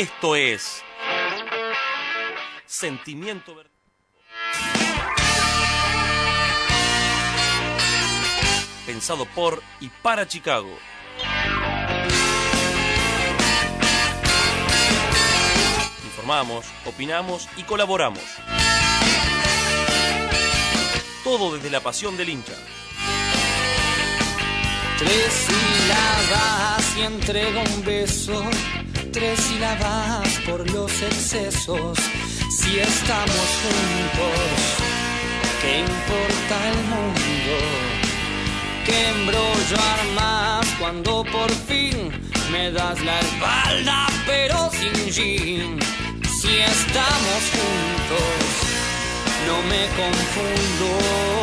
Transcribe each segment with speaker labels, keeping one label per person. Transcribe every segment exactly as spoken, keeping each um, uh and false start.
Speaker 1: Esto es Sentimiento Verdinegro. Pensado por y para Chicago. Informamos, opinamos y colaboramos. Todo desde la pasión del hincha.
Speaker 2: Tres sílabas y entrega un beso. Tres sílabas por los excesos. Si estamos juntos, ¿qué importa el mundo? ¿Qué embrollo armas cuando por fin me das la espalda pero sin jean? Si estamos juntos, no me confundo,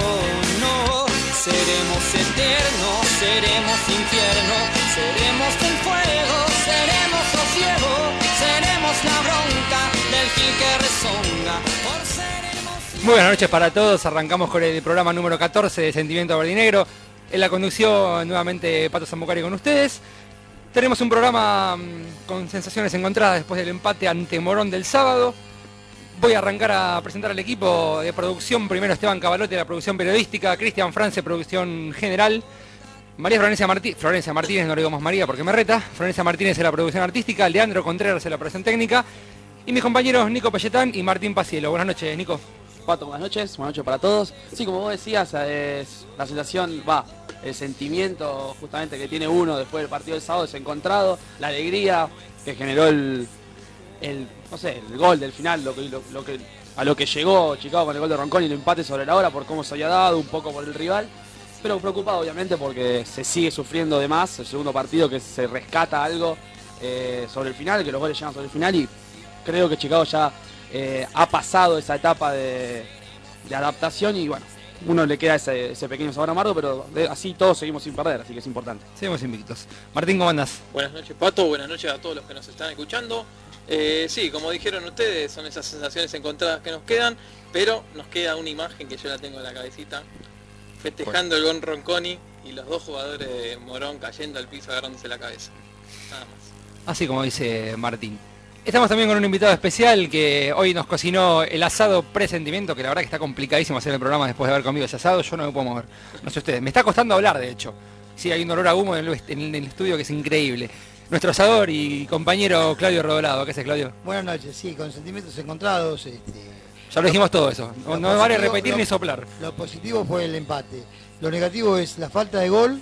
Speaker 2: no. Seremos eternos, seremos infierno, seremos el fuego, seremos sosiego, seremos la bronca del gil que rezonga por ser hermoso.
Speaker 3: Muy buenas noches para todos, arrancamos con el programa número catorce de Sentimiento Verdinegro. En la conducción nuevamente Pato Zambucari con ustedes. Tenemos un programa mmm, con sensaciones encontradas después del empate ante Morón del sábado. Voy a arrancar a presentar al equipo de producción. Primero Esteban Cavalote, la producción periodística. Cristian France, producción general. María Florencia Martínez, Florencia Martínez, no le digo más María porque me reta. Florencia Martínez en la producción artística. Leandro Contreras en la producción técnica. Y mis compañeros Nico Pelletán y Martín Pacielo. Buenas noches, Nico.
Speaker 4: Pato, buenas noches, buenas noches para todos. Sí, como vos decías, es la sensación, va, el sentimiento justamente que tiene uno después del partido del sábado es encontrado, la alegría que generó el, el no sé, el gol del final, lo que, lo, lo que, a lo que llegó Chicago con el gol de Ronconi y el empate sobre la hora por cómo se había dado, un poco por el rival, pero preocupado obviamente porque se sigue sufriendo de más, el segundo partido que se rescata algo eh, sobre el final, que los goles llegan sobre el final y creo que Chicago ya eh, ha pasado esa etapa de, de adaptación y bueno, uno le queda ese, ese pequeño sabor amargo, pero de, así todos seguimos sin perder, así que es importante.
Speaker 3: Seguimos invictos. Martín, ¿cómo andás?
Speaker 5: Buenas noches, Pato, buenas noches a todos los que nos están escuchando. Eh, sí, como dijeron ustedes, son esas sensaciones encontradas que nos quedan, pero nos queda una imagen que yo la tengo en la cabecita, festejando el gol Ronconi y los dos jugadores de Morón cayendo al piso agarrándose la cabeza. Nada más.
Speaker 3: Así como dice Martín. Estamos también con un invitado especial que hoy nos cocinó el asado presentimiento, que la verdad que está complicadísimo hacer el programa después de haber comido ese asado, yo no me puedo mover. No sé ustedes, me está costando hablar de hecho. Sí, hay un olor a humo en el, en el estudio que es increíble. Nuestro asador y compañero Claudio Rodolado, ¿qué haces, Claudio?
Speaker 6: Buenas noches, sí, con sentimientos encontrados. Este,
Speaker 3: ya lo dijimos todo eso, no, no me vale repetir
Speaker 6: lo,
Speaker 3: ni soplar.
Speaker 6: Lo positivo fue el empate, lo negativo es la falta de gol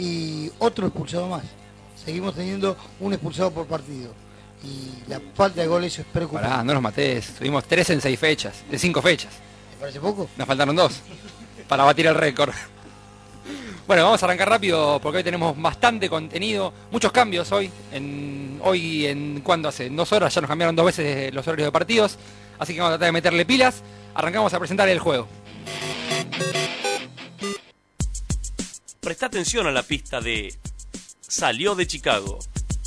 Speaker 6: y otro expulsado más. Seguimos teniendo un expulsado por partido. Y la falta de gol eso es preocupante.
Speaker 3: Pará, no los matés, tuvimos tres en seis fechas, de cinco fechas.
Speaker 6: ¿Te parece poco?
Speaker 3: Nos faltaron dos para batir el récord. Bueno, vamos a arrancar rápido porque hoy tenemos bastante contenido, muchos cambios hoy. En, hoy en cuando hace dos horas ya nos cambiaron dos veces los horarios de partidos, así que vamos a tratar de meterle pilas. Arrancamos a presentar el juego.
Speaker 1: Presta atención a la pista de Salió de Chicago.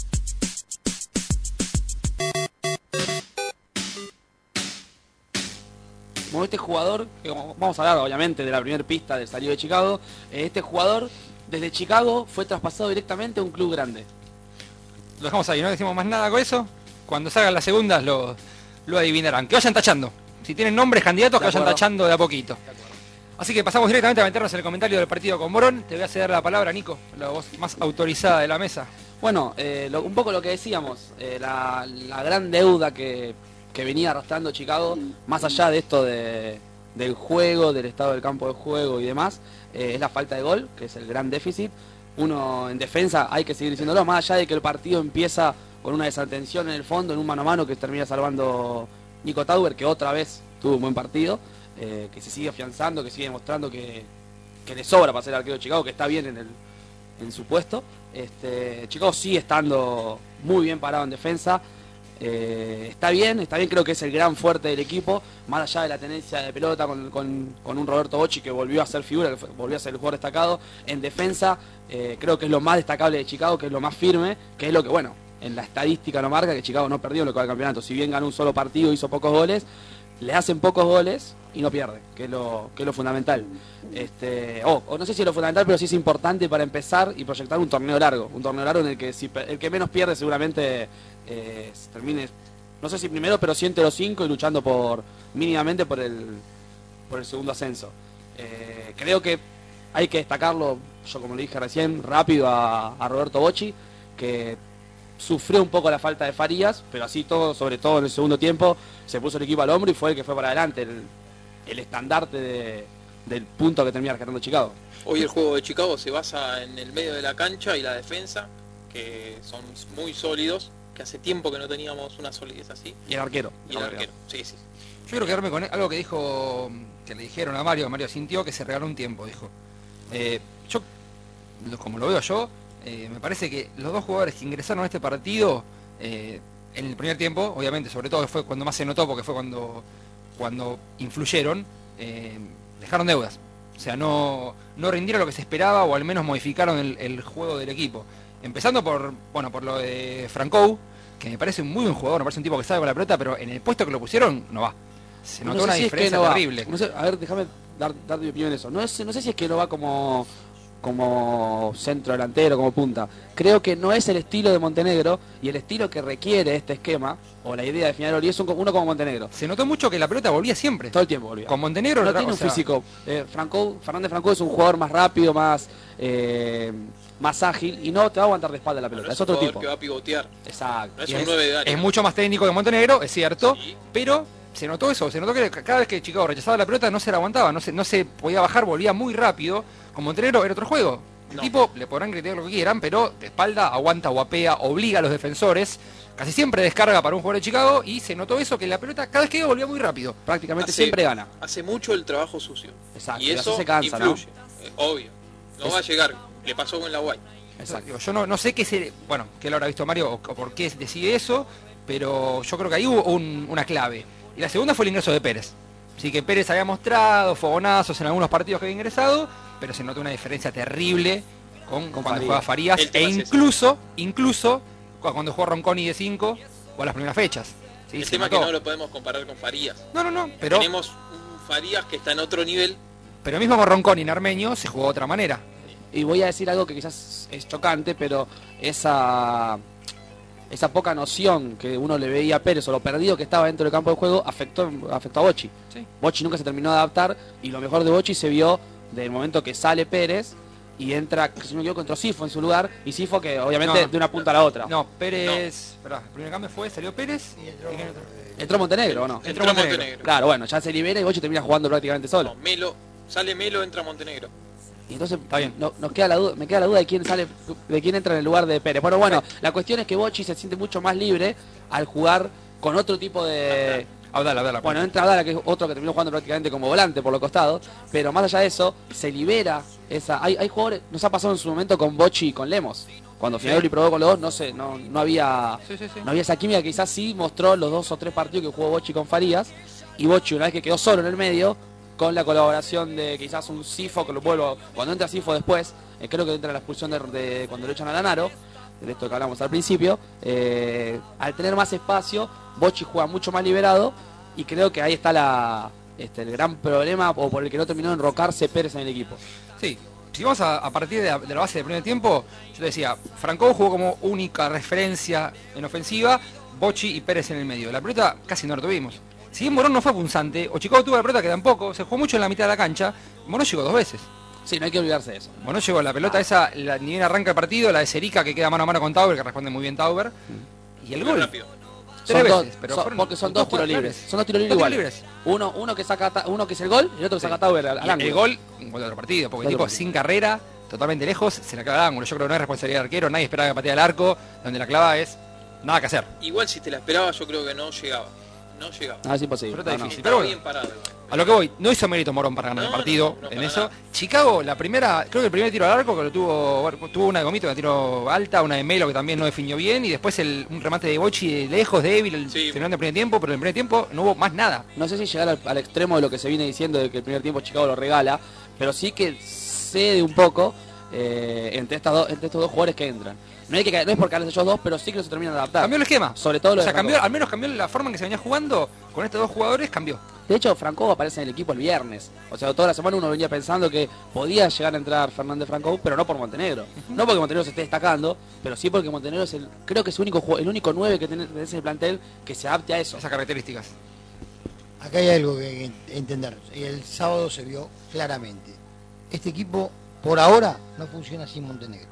Speaker 4: Como este jugador, que vamos a hablar obviamente de la primera pista del salido de Chicago, este jugador desde Chicago fue traspasado directamente a un club grande.
Speaker 3: Lo dejamos ahí, no decimos más nada con eso. Cuando salgan las segundas lo, lo adivinarán. Que vayan tachando. Si tienen nombres candidatos, que vayan tachando de a poquito. Así que pasamos directamente a meternos en el comentario del partido con Morón. Te voy a ceder la palabra, Nico, la voz más autorizada de la mesa.
Speaker 4: Bueno, eh, lo, un poco lo que decíamos, eh, la, la gran deuda que... que venía arrastrando Chicago, más allá de esto de, del juego, del estado del campo de juego y demás, eh, es la falta de gol, que es el gran déficit. Uno en defensa, hay que seguir diciéndolo, más allá de que el partido empieza con una desatención en el fondo, en un mano a mano que termina salvando Nico Tauber, que otra vez tuvo un buen partido, eh, que se sigue afianzando, que sigue demostrando que, que le sobra para ser arquero de Chicago, que está bien en, el, en su puesto. Este, Chicago sigue estando muy bien parado en defensa. Eh, está bien, está bien, creo que es el gran fuerte del equipo, más allá de la tenencia de pelota con, con, con un Roberto Bocci que volvió a ser figura, que fue, volvió a ser el jugador destacado. En defensa, eh, creo que es lo más destacable de Chicago, que es lo más firme, que es lo que, bueno, en la estadística no marca que Chicago no perdió en lo que va al campeonato. Si bien ganó un solo partido, hizo pocos goles, le hacen pocos goles y no pierde, que es lo, que es lo fundamental. Este, oh, o no sé si es lo fundamental, pero sí es importante para empezar y proyectar un torneo largo. Un torneo largo en el que si, el que menos pierde seguramente eh, termine, no sé si primero, pero sí entre los cinco y luchando por mínimamente por el, por el segundo ascenso. Eh, creo que hay que destacarlo, yo como lo dije recién, rápido a, a Roberto Bocci, que sufrió un poco la falta de Farías, pero así todo, sobre todo en el segundo tiempo, se puso el equipo al hombro y fue el que fue para adelante, el, el estandarte de, del punto que termina rescatando Chicago.
Speaker 5: Hoy el juego de Chicago se basa en el medio de la cancha y la defensa, que son muy sólidos, que hace tiempo que no teníamos una solidez así.
Speaker 4: Y el arquero.
Speaker 5: Y el arquero, sí, sí.
Speaker 3: Yo quiero quedarme con algo que dijo, que le dijeron a Mario, Mario sintió que se regaló un tiempo, dijo. Eh, yo, como lo veo yo, eh, me parece que los dos jugadores que ingresaron a este partido, eh, en el primer tiempo, obviamente, sobre todo fue cuando más se notó, porque fue cuando, cuando influyeron, eh, dejaron deudas. O sea, no, no rindieron lo que se esperaba, o al menos modificaron el, el juego del equipo. Empezando por, bueno, por lo de Franco, que me parece un muy buen jugador, me parece un tipo que sabe con la pelota, pero en el puesto que lo pusieron, no va. Se notó
Speaker 4: no sé
Speaker 3: una
Speaker 4: si
Speaker 3: diferencia
Speaker 4: es que no
Speaker 3: terrible.
Speaker 4: No sé, a ver, déjame dar, dar mi opinión en eso. No, es, no sé si es que no va como, como centro delantero, como punta. Creo que no es el estilo de Montenegro y el estilo que requiere este esquema, o la idea de Finiaroli, es un, uno como Montenegro.
Speaker 3: Se notó mucho que la pelota volvía siempre.
Speaker 4: Todo el tiempo volvía.
Speaker 3: Con Montenegro
Speaker 4: no
Speaker 3: no
Speaker 4: tiene un
Speaker 3: o sea,
Speaker 4: físico. Eh, Franco, Fernández Franco es un jugador más rápido, más eh, más ágil y no te va a aguantar de espalda la pelota.
Speaker 5: No
Speaker 4: es otro tipo.
Speaker 5: que va a pivotear.
Speaker 4: Exacto.
Speaker 5: No es
Speaker 3: Y
Speaker 5: un
Speaker 3: es,
Speaker 5: nueve de área.
Speaker 3: es mucho más técnico que Montenegro, es cierto,
Speaker 5: Sí.
Speaker 3: pero se notó eso, se notó que cada vez que Chicago rechazaba la pelota no se la aguantaba, no se, no se podía bajar, volvía muy rápido. Con Montenegro era otro juego. El
Speaker 5: No.
Speaker 3: tipo, le podrán criticar lo que quieran, pero de espalda aguanta, guapea, obliga a los defensores, casi siempre descarga para un jugador de Chicago, y se notó eso, que la pelota cada vez que iba volvía muy rápido.
Speaker 4: Prácticamente
Speaker 5: Hace-
Speaker 4: siempre gana.
Speaker 5: Hace mucho el trabajo sucio.
Speaker 4: Exacto.
Speaker 5: Y
Speaker 4: Y así
Speaker 5: eso
Speaker 4: se cansa,
Speaker 5: influye. Eh, obvio. No
Speaker 4: Es-
Speaker 5: va a llegar. Le pasó con la Guay.
Speaker 4: Exacto.
Speaker 3: Digo, yo no, no sé qué se, bueno, qué lo habrá visto Mario o, o por qué decide eso, pero yo creo que ahí hubo un- una clave. Y la segunda fue el ingreso de Pérez. Así que Pérez había mostrado fogonazos en algunos partidos que había ingresado, pero se notó una diferencia terrible con,
Speaker 4: Con
Speaker 3: cuando
Speaker 4: Farías.
Speaker 3: jugaba Farías,
Speaker 5: El
Speaker 3: e
Speaker 5: tema es ese.
Speaker 3: incluso, incluso cu- cuando jugó Ronconi de cinco o las primeras fechas. Sí,
Speaker 5: el
Speaker 3: se
Speaker 5: tema es
Speaker 3: notó.
Speaker 5: que no lo podemos comparar con Farías.
Speaker 3: No, no, no, pero,
Speaker 5: Tenemos un Farías que está en otro nivel.
Speaker 3: pero mismo con Ronconi en Armenio se jugó de otra manera.
Speaker 4: Y voy a decir algo que quizás es chocante, pero esa esa poca noción que uno le veía a Pérez o lo perdido que estaba dentro del campo de juego afectó, afectó a Bocci.
Speaker 3: Sí.
Speaker 4: Bocci nunca se terminó de adaptar y lo mejor de Bocci se vio del momento que sale Pérez y entra, si no me equivoco, entró Sifo en su lugar, y Sifo que obviamente
Speaker 3: No.
Speaker 4: de una punta a la otra.
Speaker 3: No, Pérez, esperá, el primer cambio fue, salió Pérez
Speaker 6: Y entró,
Speaker 3: y quién
Speaker 6: eh,
Speaker 3: entró?
Speaker 4: Entró Montenegro, ¿o no?
Speaker 3: Entró
Speaker 5: Entró
Speaker 3: Montenegro.
Speaker 5: Montenegro.
Speaker 4: Claro, bueno, ya se libera y Bocci termina jugando prácticamente solo.
Speaker 5: No, Melo, sale Melo, entra Montenegro.
Speaker 4: Y entonces
Speaker 3: Está bien.
Speaker 4: no- nos queda la duda, me queda la duda de quién sale, de quién entra en el lugar de Pérez. Bueno, bueno, la cuestión es que Bocci se siente mucho más libre al jugar con otro tipo de.
Speaker 3: Abdala, Abdala.
Speaker 4: Bueno, entra Abdala, que es otro que terminó jugando prácticamente como volante por los costados, pero más allá de eso, se libera esa. Hay, hay jugadores, nos ha pasado en su momento con Bocci y con Lemos. Cuando Finiaroli probó con los dos, no sé, no, no había.
Speaker 3: Sí, sí, sí.
Speaker 4: No había esa química, quizás sí mostró los dos o tres partidos que jugó Bocci con Farías, y Bocci una vez que quedó solo en el medio, con la colaboración de quizás un Sifo, que lo vuelvo, cuando entra Sifo después, eh, creo que entra la expulsión de, de cuando lo echan a Lanaro, de esto que hablamos al principio, eh, al tener más espacio, Bocci juega mucho más liberado, y creo que ahí está la, este, el gran problema, o por el que no terminó de enrocarse Pérez en el equipo.
Speaker 3: Sí, si vamos a, a partir de la, de la base del primer tiempo, yo te decía, Franco jugó como única referencia en ofensiva, Bocci y Pérez en el medio. La pelota casi no la tuvimos. Si bien Morón no fue punzante, o Chicago tuvo la pelota que tampoco, se jugó mucho en la mitad de la cancha, Morón llegó dos veces.
Speaker 4: Sí, no hay que olvidarse de eso.
Speaker 3: Morón llegó la pelota esa, la, ni bien arranca el partido, la de Serica que queda mano a mano con Tauber, que responde muy bien Tauber, y el
Speaker 5: Muy
Speaker 3: gol.
Speaker 5: rápido.
Speaker 3: Tres
Speaker 4: Son dos,
Speaker 3: veces, pero
Speaker 4: son-
Speaker 3: fueron-
Speaker 4: porque son
Speaker 3: son
Speaker 4: dos
Speaker 3: dos
Speaker 4: tiros
Speaker 3: jugadores.
Speaker 4: libres. Son dos tiros libres
Speaker 3: Dos tiros
Speaker 4: iguales.
Speaker 3: libres.
Speaker 4: Uno, uno que saca Ta- uno que es el gol y el otro que saca
Speaker 3: Sí.
Speaker 4: Tauber al, al
Speaker 3: Y el
Speaker 4: ángulo.
Speaker 3: gol, un gol de otro partido, porque el
Speaker 4: Otro
Speaker 3: tipo
Speaker 4: partido.
Speaker 3: sin carrera, totalmente lejos, se la clava al ángulo. Yo creo que no es responsabilidad del arquero, nadie esperaba que patea el arco, donde la clava es nada que hacer.
Speaker 5: Igual si te la esperaba, yo creo que no llegaba. No llegaba.
Speaker 4: No, es imposible.
Speaker 3: Pero está
Speaker 4: No, no.
Speaker 3: difícil.
Speaker 5: Estaba
Speaker 3: pero bueno.
Speaker 5: bien parado.
Speaker 3: A lo que voy, no hizo mérito Morón para ganar
Speaker 5: No,
Speaker 3: el partido
Speaker 5: no, no,
Speaker 3: en
Speaker 5: para
Speaker 3: eso.
Speaker 5: nada.
Speaker 3: Chicago, la primera, creo que el primer tiro al arco que lo tuvo, bueno, tuvo una de Gomito, una tiro alta, una de Melo que también no definió bien, y después el, un remate de Bocci de lejos, débil, el
Speaker 5: Sí.
Speaker 3: final del primer tiempo, pero en el primer tiempo no hubo más nada.
Speaker 4: No sé si llegar al, al extremo de lo que se viene diciendo de que el primer tiempo Chicago lo regala, pero sí que cede un poco eh, entre, estas dos, entre estos dos jugadores que entran. No, hay que, caer- no es por caerles ellos dos, pero sí que no se terminan de adaptar.
Speaker 3: Cambió el esquema.
Speaker 4: Sobre todo lo
Speaker 3: O sea,
Speaker 4: de
Speaker 3: cambió,
Speaker 4: Franco.
Speaker 3: al menos cambió la forma en que se venía jugando con estos dos jugadores, cambió.
Speaker 4: De hecho, Franco aparece en el equipo el viernes. O sea, toda la semana uno venía pensando que podía llegar a entrar Fernández Franco, pero no por Montenegro. No porque Montenegro se esté destacando, pero sí porque Montenegro es el, creo que es el único, el único nueve que tiene en ese plantel que se adapte a eso.
Speaker 3: Esas características.
Speaker 6: Acá hay algo que hay que entender. Y el sábado se vio claramente. Este equipo, por ahora, no funciona sin Montenegro.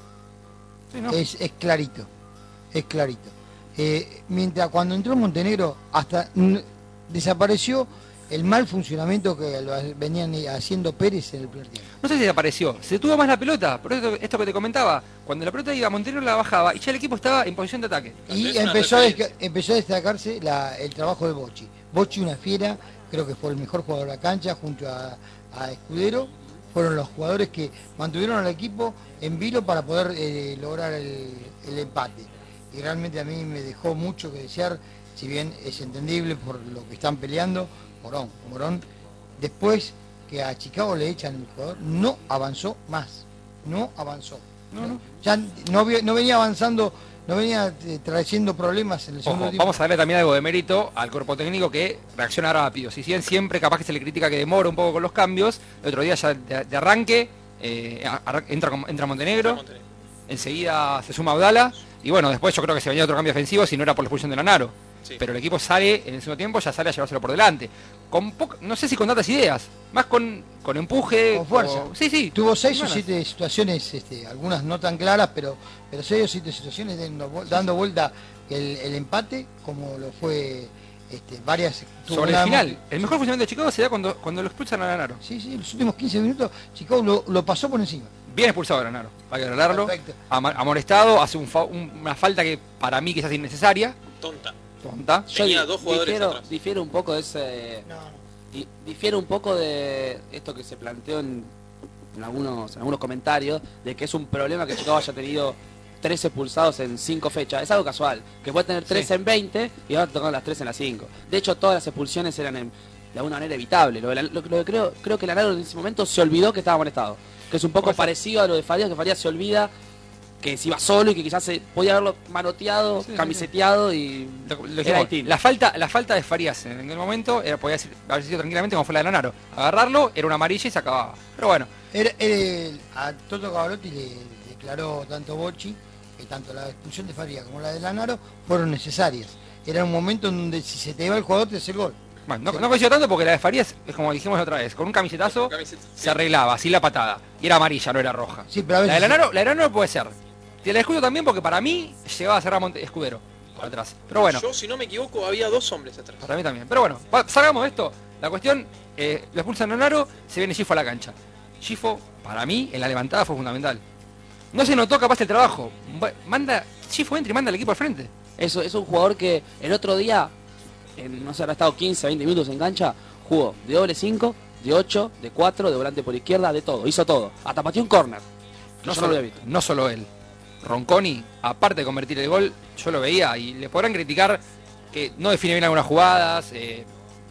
Speaker 3: Sí, ¿no?
Speaker 6: Es, es clarito. Es clarito. Eh, mientras cuando entró Montenegro, hasta n- desapareció el mal funcionamiento que lo venían haciendo Pérez en el primer tiempo.
Speaker 3: No sé si desapareció, se tuvo más la pelota, por esto, esto que te comentaba, cuando la pelota iba, Montenegro la bajaba y ya el equipo estaba en posición de ataque.
Speaker 6: Y
Speaker 5: Es una
Speaker 6: empezó a,
Speaker 5: referencia.
Speaker 6: desca- empezó a destacarse la- el trabajo de Bocci. Bocci, una fiera, creo que fue el mejor jugador de la cancha junto a, a Escudero. Fueron los jugadores que mantuvieron al equipo en vilo para poder eh, lograr el, el empate. Y realmente a mí me dejó mucho que desear, si bien es entendible por lo que están peleando. Morón, Morón, después que a Chicago le echan el jugador, no avanzó más, no avanzó.
Speaker 3: No, no.
Speaker 6: Ya no, vi- no venía avanzando, no venía eh, trayendo problemas en el segundo
Speaker 3: Ojo,
Speaker 6: tiempo.
Speaker 3: vamos a darle también algo de mérito al cuerpo técnico que reacciona rápido. Si bien siempre capaz que se le critica que demora un poco con los cambios, el otro día ya de, de arranque eh, arran- entra, con- entra Montenegro,
Speaker 5: Montenegro.
Speaker 3: enseguida se suma Abdala y bueno, después yo creo que se venía otro cambio ofensivo si no era por la expulsión de Lanaro.
Speaker 5: Sí.
Speaker 3: Pero el equipo sale en el segundo tiempo, ya sale a llevárselo por delante. Con poca- no sé si con tantas ideas, más con, con empuje.
Speaker 6: Con fuerza.
Speaker 3: o- sí, sí.
Speaker 6: Tuvo seis o
Speaker 3: ganas.
Speaker 6: siete situaciones, este, algunas no tan claras, pero, pero seis o siete situaciones dando, vu- dando vuelta el, el empate, como lo fue este, varias. tuvo
Speaker 3: Sobre el
Speaker 6: una-
Speaker 3: final, el mejor funcionamiento de Chicago se da cuando, cuando lo expulsan a Lanaro.
Speaker 6: Sí, sí, los últimos quince minutos Chicago lo, lo pasó por encima.
Speaker 3: Bien expulsado a Lanaro, hay que aclararlo.
Speaker 6: Perfecto.
Speaker 3: Ama- Amonestado, hace un fa- un- una falta que para mí quizás innecesaria,
Speaker 5: Tonta.
Speaker 3: tonta.
Speaker 4: Yo
Speaker 5: Tenía
Speaker 4: di-
Speaker 5: dos jugadores
Speaker 4: difiero,
Speaker 5: atrás.
Speaker 4: difiero un poco de ese... di- difiero un poco de esto que se planteó en, en algunos, en algunos comentarios, de que es un problema que Chicago haya tenido tres expulsados en cinco fechas. Es algo casual, que puede tener tres
Speaker 3: Sí.
Speaker 4: en veinte y ahora tocar las tres en las cinco. De hecho, todas las expulsiones eran en- de alguna manera evitables. Lo, de la- lo- lo que creo, creo que Lanaro en ese momento se olvidó que estaba molestado. Que es un poco
Speaker 3: Puede ser.
Speaker 4: parecido a lo de Farías, que Farías se olvida que se iba solo y que quizás se podía haberlo manoteado,
Speaker 3: Sí, sí,
Speaker 4: camiseteado y
Speaker 3: Lo- lo
Speaker 4: era
Speaker 3: dijimos,
Speaker 4: distinto.
Speaker 3: la falta la falta de Farías en aquel momento era, podía ser- haber sido tranquilamente como fue la de Lanaro. Agarrarlo, era una amarilla y se acababa. Pero bueno,
Speaker 6: Era- era- a Toto Cavalotti le declaró tanto Bocci que tanto la expulsión de Faría como la de Lanaro fueron necesarias. Era un momento en donde si se te iba el jugador te hace el gol.
Speaker 3: bueno no, no coincido tanto porque la de Farías es como dijimos la otra vez, con un camisetazo
Speaker 5: Camiseta, sí.
Speaker 3: se arreglaba, así la patada. Y era amarilla, no era roja.
Speaker 6: Sí, pero a
Speaker 3: La
Speaker 6: veces
Speaker 3: de Lanaro, la de Lanaro puede ser. Te la escudo también porque para mí llegaba a ser a Monte Escudero por atrás. Pero bueno,
Speaker 5: Yo, si no me equivoco, había dos hombres atrás.
Speaker 3: para mí también. Pero bueno, va- salgamos de esto. La cuestión, eh, lo expulsan a Lanaro, se viene Gifo a la cancha. Gifo, para mí, en la levantada fue fundamental. No se notó capaz el trabajo. Va- Manda, Gifo entra y manda al equipo al frente.
Speaker 4: Eso es un jugador que el otro día, en, no sé, habrá estado quince, veinte minutos en cancha, jugó de doble cinco, de ocho, de cuatro, de volante por izquierda, de todo, hizo todo. Hasta pateó un córner.
Speaker 3: No,
Speaker 4: Yo no
Speaker 3: solo,
Speaker 4: lo había visto.
Speaker 3: no solo él. Ronconi, aparte de convertir el gol, yo lo veía y le podrán criticar que no define bien algunas jugadas, eh,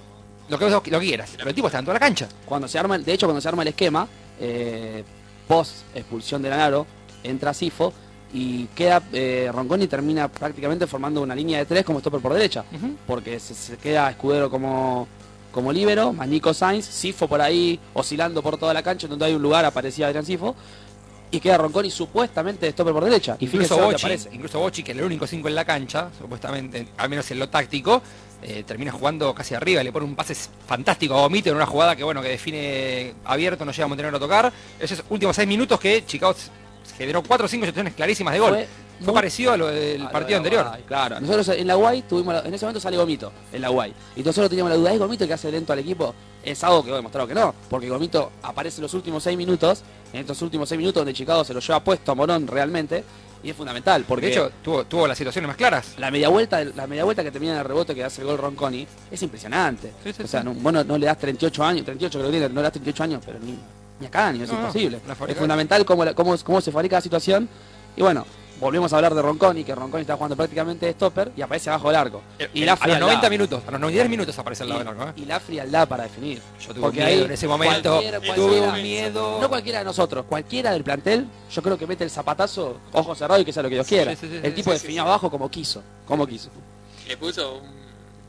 Speaker 3: lo, que, lo que quieras. Pero el tipo está en toda la cancha.
Speaker 4: Cuando se arma, el- de hecho, cuando se arma el esquema, eh, post expulsión de Lanaro, entra Sifo y queda eh, Ronconi termina prácticamente formando una línea de tres como stopper por derecha.
Speaker 3: Ujú.
Speaker 4: Porque se, se queda Escudero como, como líbero, más Nico Sainz, Sifo por ahí oscilando por toda la cancha, donde hay un lugar aparecía Adrián Sifo, y queda Ronconi supuestamente de stopper por derecha. Y
Speaker 3: Incluso
Speaker 4: fíjense dónde
Speaker 3: Bocci,
Speaker 4: aparece.
Speaker 3: incluso Bocci, que era el único cinco en la cancha, supuestamente, al menos en lo táctico, eh, termina jugando casi arriba, le pone un pase fantástico a Gomito en una jugada que bueno que define abierto, no llega a Montenegro a tocar. Esos últimos seis minutos que Chicago s- generó cuatro o cinco situaciones clarísimas de gol. Fue,
Speaker 4: muy-
Speaker 3: parecido a lo del
Speaker 4: a lo
Speaker 3: partido
Speaker 4: de la
Speaker 3: anterior.
Speaker 4: Guay, claro, nosotros en la Guay tuvimos, la- en ese momento sale Gomito, en la Guay. Y nosotros teníamos la duda, ¿es Gomito el que hace lento al equipo? Es algo que hemos demostrado que no, porque Gomito aparece en los últimos seis minutos, en estos últimos seis minutos donde Chicago se lo lleva puesto a Morón realmente, y es fundamental, porque
Speaker 3: De hecho, tuvo, tuvo las situaciones más claras.
Speaker 4: la media vuelta, la media vuelta que termina en el rebote que hace el gol Ronconi es impresionante.
Speaker 3: Sí, sí,
Speaker 4: o sea,
Speaker 3: sí.
Speaker 4: no, vos no, no le das treinta y ocho años, treinta y ocho creo que tiene, no le das treinta y ocho años, pero ni, ni acá, ni es
Speaker 3: No, no,
Speaker 4: imposible.
Speaker 3: la
Speaker 4: Es
Speaker 3: fabrica-
Speaker 4: fundamental cómo, la- cómo, cómo se fabrica la situación. Y bueno, volvemos a hablar de Ronconi, que Ronconi está jugando prácticamente de stopper y aparece abajo del arco. Y la
Speaker 3: a los noventa minutos, a los noventa y tres minutos aparece al lado del arco. ¿eh?
Speaker 4: Y la frialdad para definir.
Speaker 3: Yo tuve
Speaker 4: Porque
Speaker 3: un miedo
Speaker 4: ahí
Speaker 3: en ese momento,
Speaker 4: cualquiera-
Speaker 3: tuve
Speaker 4: cualquiera-
Speaker 3: un miedo.
Speaker 4: No cualquiera de nosotros, cualquiera del plantel, yo creo que mete el zapatazo, ojo cerrado y que sea lo que Dios quiera.
Speaker 3: Sí, sí, sí,
Speaker 4: el
Speaker 3: sí,
Speaker 4: tipo
Speaker 5: sí,
Speaker 4: definió
Speaker 5: sí, sí.
Speaker 4: abajo como quiso, como quiso.
Speaker 5: Le puso un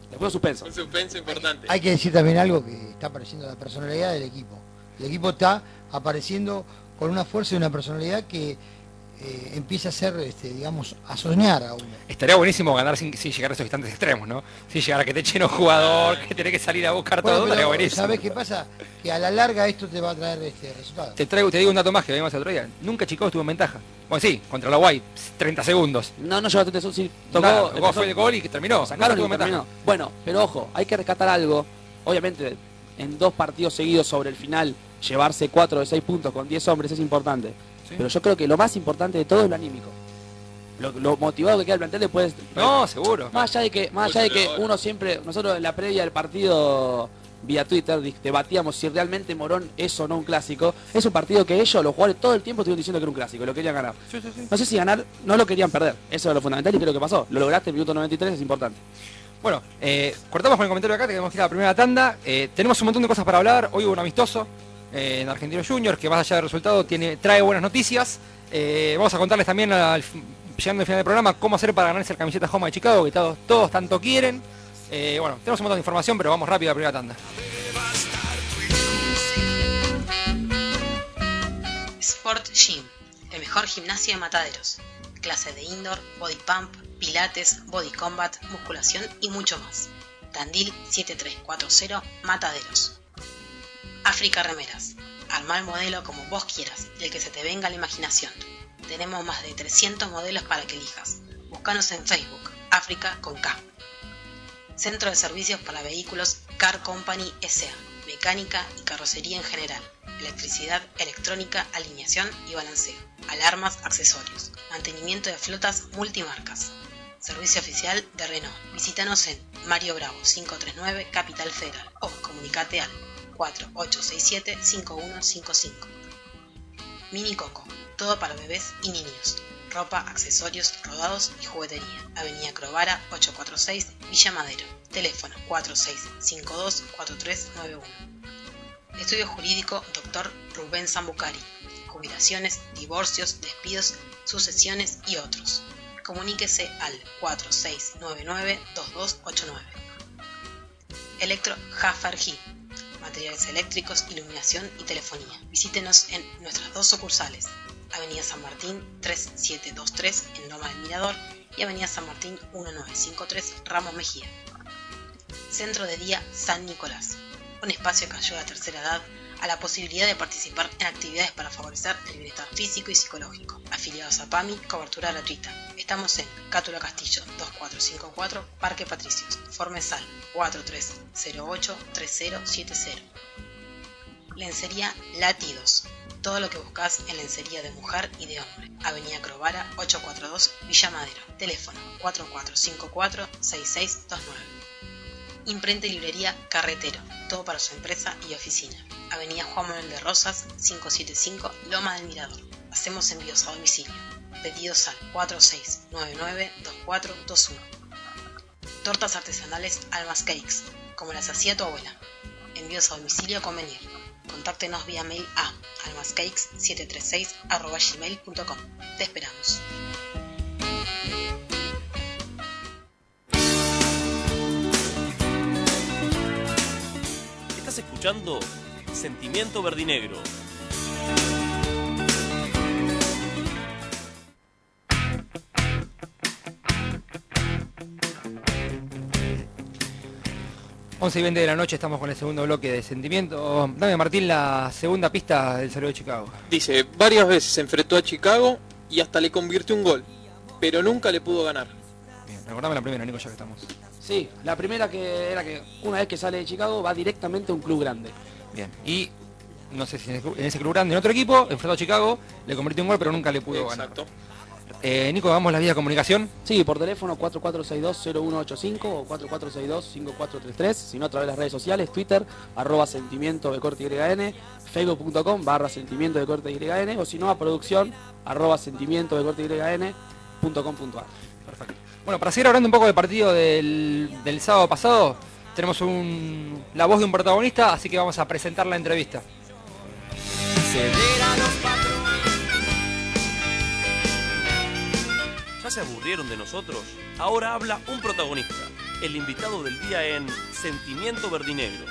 Speaker 4: Después un suspenso.
Speaker 5: Un suspenso importante.
Speaker 6: Hay que decir también algo que está apareciendo la personalidad del equipo. El equipo está apareciendo con una fuerza y una personalidad que eh, empieza a ser, este, digamos, a soñar a uno.
Speaker 3: Estaría buenísimo ganar sin, sin llegar a esos instantes extremos, ¿no? Sin llegar a que te echen un jugador, que tenés que salir a buscar
Speaker 6: Bueno,
Speaker 3: todo,
Speaker 6: pero
Speaker 3: estaría buenísimo.
Speaker 6: ¿sabés qué pasa? Que a la larga esto te va a traer este resultado.
Speaker 3: Te traigo, te digo un dato más que vimos el otro día. Nunca Chicago estuvo en ventaja. Bueno, sí, contra la Guay, treinta segundos.
Speaker 4: No, no llegó a treinta segundos, sí, tocó,
Speaker 3: Nada, tocó,
Speaker 4: empezó-
Speaker 3: fue el gol y que terminó.
Speaker 4: sacaron
Speaker 3: Nunca
Speaker 4: y
Speaker 3: tuvo en ventaja.
Speaker 4: terminó. Bueno, pero ojo, hay que rescatar algo. Obviamente, en dos partidos seguidos sobre el final, llevarse cuatro de seis puntos con diez hombres es importante.
Speaker 3: Sí.
Speaker 4: Pero yo creo que lo más importante de todo es lo anímico. Lo, lo motivado que queda el plantel después.
Speaker 3: No, seguro.
Speaker 4: Más allá de que, más allá de que uno siempre, nosotros en la previa del partido vía Twitter di- debatíamos si realmente Morón es o no un clásico. Es un partido que ellos, los jugadores, todo el tiempo estuvieron diciendo que era un clásico, lo querían ganar.
Speaker 3: Sí, sí, sí.
Speaker 4: No sé si ganar, no lo querían perder. Eso es lo fundamental y creo que pasó. Lo lograste en el minuto noventa y tres, es importante.
Speaker 3: Bueno, eh, cortamos con el comentario de acá, que tenemos que ir a la primera tanda. Eh, tenemos un montón de cosas para hablar. Hoy hubo un amistoso eh, en Argentino Junior, que más allá del resultado tiene, trae buenas noticias. Eh, vamos a contarles también, al, llegando al final del programa, cómo hacer para ganarse la camiseta Homa de Chicago, que todos, todos tanto quieren. Eh, bueno, tenemos un montón de información, pero vamos rápido a la primera tanda.
Speaker 7: Sport Gym, el mejor gimnasio de Mataderos. Clases de indoor, body pump, pilates, body combat, musculación y mucho más. Tandil siete tres cuatro cero, Mataderos. África Remeras. Armá el modelo como vos quieras y el que se te venga a la imaginación. Tenemos más de trescientos modelos para que elijas. Búscanos en Facebook, África con K. Centro de Servicios para Vehículos Car Company S A. Mecánica y carrocería en general. Electricidad, electrónica, alineación y balanceo. Alarmas, accesorios. Mantenimiento de flotas multimarcas. Servicio oficial de Renault. Visítanos en Mario Bravo quinientos treinta y nueve, Capital Federal. O comunicate al cuatro ocho seis siete, cinco uno cinco cinco. Mini Coco. Todo para bebés y niños. Ropa, accesorios, rodados y juguetería. Avenida Crovara ochocientos cuarenta y seis, Villa Madero. Teléfono cuatro seis cinco dos, cuatro tres nueve uno. Estudio Jurídico Doctor Rubén Zambucari. Jubilaciones, divorcios, despidos, sucesiones y otros. Comuníquese al cuatro seis nueve nueve, dos dos ocho nueve. Electro Jafarji. Materiales eléctricos, iluminación y telefonía. Visítenos en nuestras dos sucursales. Avenida San Martín tres siete dos tres en Loma del Mirador y Avenida San Martín diecinueve cincuenta y tres Ramos Mejía. Centro de Día San Nicolás. Un espacio que ayuda a la tercera edad a la posibilidad de participar en actividades para favorecer el bienestar físico y psicológico. Afiliados a PAMI, cobertura gratuita. Estamos en Cátulo Castillo dos cuatro cinco cuatro, Parque Patricios. Fórmese al cuatro tres cero ocho, tres cero siete cero. Lencería Latidos. Todo lo que buscas en lencería de mujer y de hombre. Avenida Crovara ochocientos cuarenta y dos, Villa Madero. Teléfono cuatro cuatro cinco cuatro, seis seis dos nueve. Imprenta y librería Carretero, todo para su empresa y oficina. Avenida Juan Manuel de Rosas, quinientos setenta y cinco, Loma del Mirador. Hacemos envíos a domicilio. Pedidos al cuatro seis nueve nueve, dos cuatro dos uno. Tortas artesanales Almas Cakes, como las hacía tu abuela. Envíos a domicilio a convenir. Contáctenos vía mail a almascakes siete tres seis arroba gmail punto com. Te esperamos.
Speaker 1: Estás escuchando Sentimiento Verdinegro.
Speaker 3: once y veinte de la noche, estamos con el segundo bloque de Sentimiento. Dame, Martín, la segunda pista del saludo de Chicago.
Speaker 5: Dice, varias veces se enfrentó a Chicago y hasta le convirtió un gol, pero nunca le pudo ganar.
Speaker 3: Bien, recordame la primera, Nico, ya que estamos.
Speaker 4: Sí, la primera que era que una vez que sale de Chicago va directamente a un club grande.
Speaker 3: Bien, y no sé si en ese, en ese club grande, en otro equipo, enfrentó a Chicago, le convirtió un gol, pero nunca le pudo
Speaker 5: Exacto.
Speaker 3: ganar. Eh, Nico, damos las vías de comunicación.
Speaker 4: Sí, por teléfono cuatro cuatro seis dos, cero uno ocho cinco o cuatro cuatro seis dos, cinco cuatro tres tres, sino a través de las redes sociales, Twitter, arroba sentimiento de corte YN, facebook punto com barra sentimiento de corte YN, o si no a producción, arroba sentimiento de corte YN punto com punto ar.
Speaker 3: Perfecto. Bueno, para seguir hablando un poco del partido del, del sábado pasado, tenemos un, la voz de un protagonista, así que vamos a presentar la entrevista.
Speaker 1: ¿Ya se aburrieron de nosotros? Ahora habla un protagonista. el invitado del día en Sentimiento Verdinegro.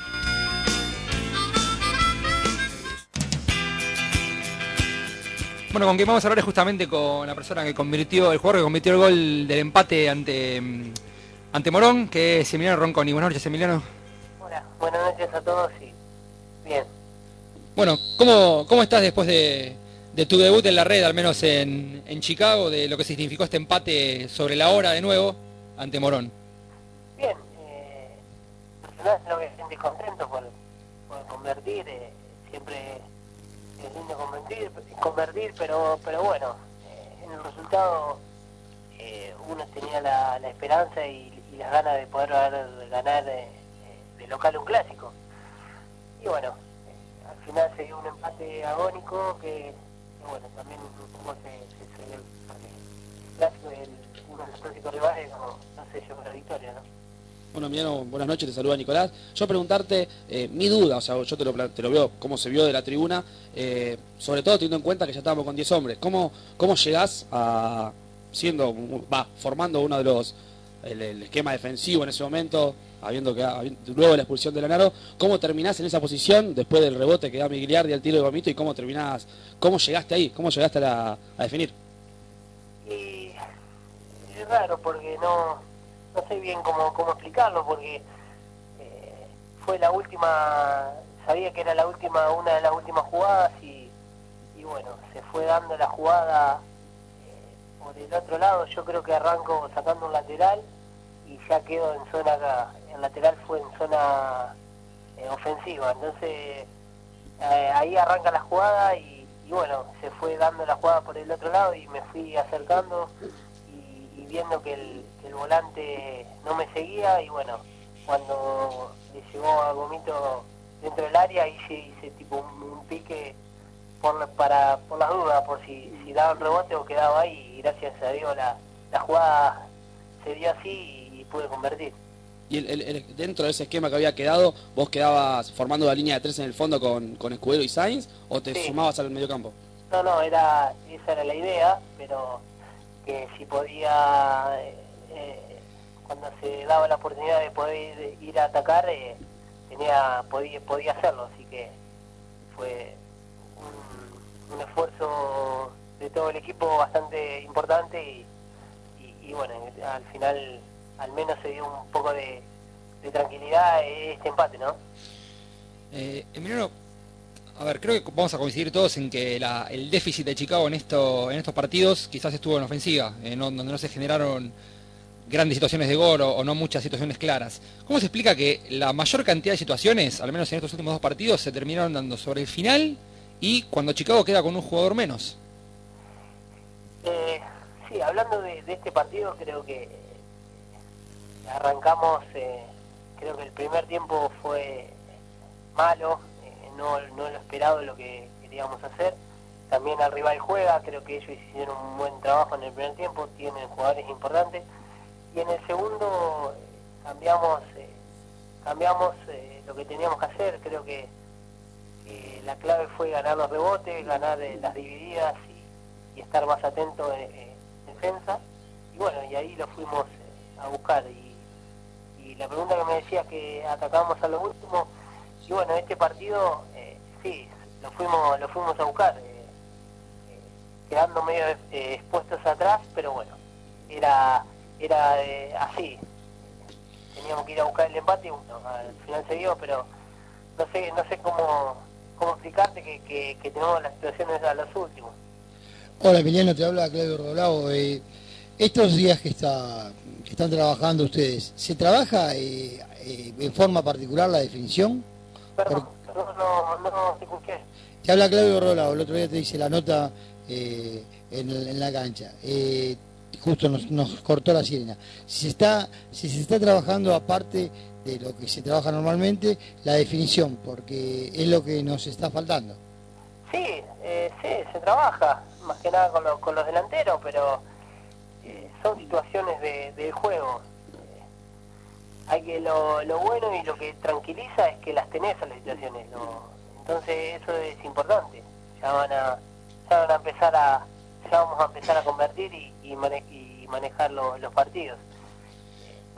Speaker 3: Bueno, con quien vamos a hablar es justamente con la persona que convirtió, el jugador que convirtió el gol del empate ante, ante Morón, que es Emiliano Ronconi. Buenas noches, Emiliano.
Speaker 8: Hola, buenas noches a todos y bien.
Speaker 3: Bueno, ¿cómo, cómo estás después de, de tu debut en la red, al menos en, en Chicago, de lo que significó este empate sobre la hora de nuevo ante Morón?
Speaker 8: Bien, eh, no es lo que estoy contento por, por convertir, eh, siempre es lindo convertir, convertir pero pero bueno, eh, en el resultado eh, uno tenía la, la esperanza y, y las ganas de poder ganar eh, de local un clásico. Y bueno, eh, al final se dio un empate agónico que, que bueno, también como se, se, se el, el clásico es uno de los clásicos rivales, no, no sé yo, con la victoria, ¿no?
Speaker 4: Bueno, Emiliano, buenas noches, te saluda Nicolás. Yo preguntarte, eh, mi duda, o sea, yo te lo, te lo veo cómo se vio de la tribuna, eh, sobre todo teniendo en cuenta que ya estábamos con diez hombres. ¿Cómo, cómo llegás a, siendo, va, formando uno de los, el, el esquema defensivo en ese momento, habiendo que luego de la expulsión de Lanaro, cómo terminás en esa posición después del rebote que da Migliardi al tiro de Gomito y cómo terminás, cómo llegaste ahí, cómo llegaste a, la, a definir?
Speaker 8: Y es raro porque no... no sé bien cómo, cómo explicarlo, porque eh, fue la última, sabía que era la última, una de las últimas jugadas y, y bueno, se fue dando la jugada eh, por el otro lado. Yo creo que arranco sacando un lateral y ya quedo en zona acá, el lateral fue en zona eh, ofensiva, entonces eh, ahí arranca la jugada y, y bueno, se fue dando la jugada por el otro lado y me fui acercando y, y viendo que el el volante no me seguía y bueno, cuando le llegó a Gomito dentro del área hice, hice tipo un, un pique por, para, por las dudas, por si, si daba un rebote o quedaba ahí y gracias a Dios la, la jugada se dio así y, y pude convertir.
Speaker 4: Y el, el, el, dentro de ese esquema que había quedado, ¿vos quedabas formando la línea de tres en el fondo con, con Escudero y Sainz o te sí. sumabas al mediocampo?
Speaker 8: No, no, era, esa era la idea, pero que si podía... Eh, Eh, cuando se daba la oportunidad de poder ir a atacar eh, tenía podía, podía hacerlo, así que fue un, un esfuerzo de todo el equipo bastante importante y, y, y bueno, al final al menos se dio un poco de, de tranquilidad este empate, ¿no?
Speaker 3: Eh, Emiliano, a ver, creo que vamos a coincidir todos en que la, el déficit de Chicago en esto en estos partidos quizás estuvo en ofensiva, eh, no, donde no se generaron grandes situaciones de gol o, o no muchas situaciones claras. ¿Cómo se explica que la mayor cantidad de situaciones, al menos en estos últimos dos partidos, se terminaron dando sobre el final y cuando Chicago queda con un jugador menos?
Speaker 8: Eh, sí, hablando de, de este partido, creo que arrancamos, eh, creo que el primer tiempo fue malo, eh, no, no lo esperado lo que queríamos hacer. También el rival juega, creo que ellos hicieron un buen trabajo en el primer tiempo, tienen jugadores importantes. Y en el segundo eh, cambiamos eh, cambiamos eh, lo que teníamos que hacer. Creo que eh, la clave fue ganar los rebotes, ganar eh, las divididas y, y estar más atento en eh, defensa. Y bueno, y ahí lo fuimos eh, a buscar. Y, y la pregunta que me decía que atacamos a lo último, y bueno, este partido eh, sí, lo fuimos lo fuimos a buscar, eh, eh, quedando medio eh, expuestos atrás, pero bueno, era... era eh, así, teníamos que ir a buscar el empate y bueno, al final se dio, pero no sé no sé cómo cómo explicarte que, que, que tenemos las situaciones a los últimos.
Speaker 6: Hola Emiliano, te habla Claudio Rodolavo. Eh, estos días que, está, que están trabajando ustedes, ¿se trabaja eh, eh, en forma particular la definición?
Speaker 8: Perdón, Por... no, no, no, no te escuché.
Speaker 6: Te habla Claudio Rodolavo, el otro día te hice la nota eh, en, en la cancha. Eh, justo nos, nos cortó la sirena. Si se está si se está trabajando aparte de lo que se trabaja normalmente, la definición, porque es lo que nos está faltando.
Speaker 8: Sí, eh, sí, se trabaja, más que nada con, lo, con los delanteros, pero eh, son situaciones de, del juego. Eh, hay que lo, lo bueno y lo que tranquiliza es que las tenés a las situaciones. Lo, entonces eso es importante. Ya van a, ya van a empezar a ya vamos a empezar a convertir y, y, mane y manejar lo, los partidos.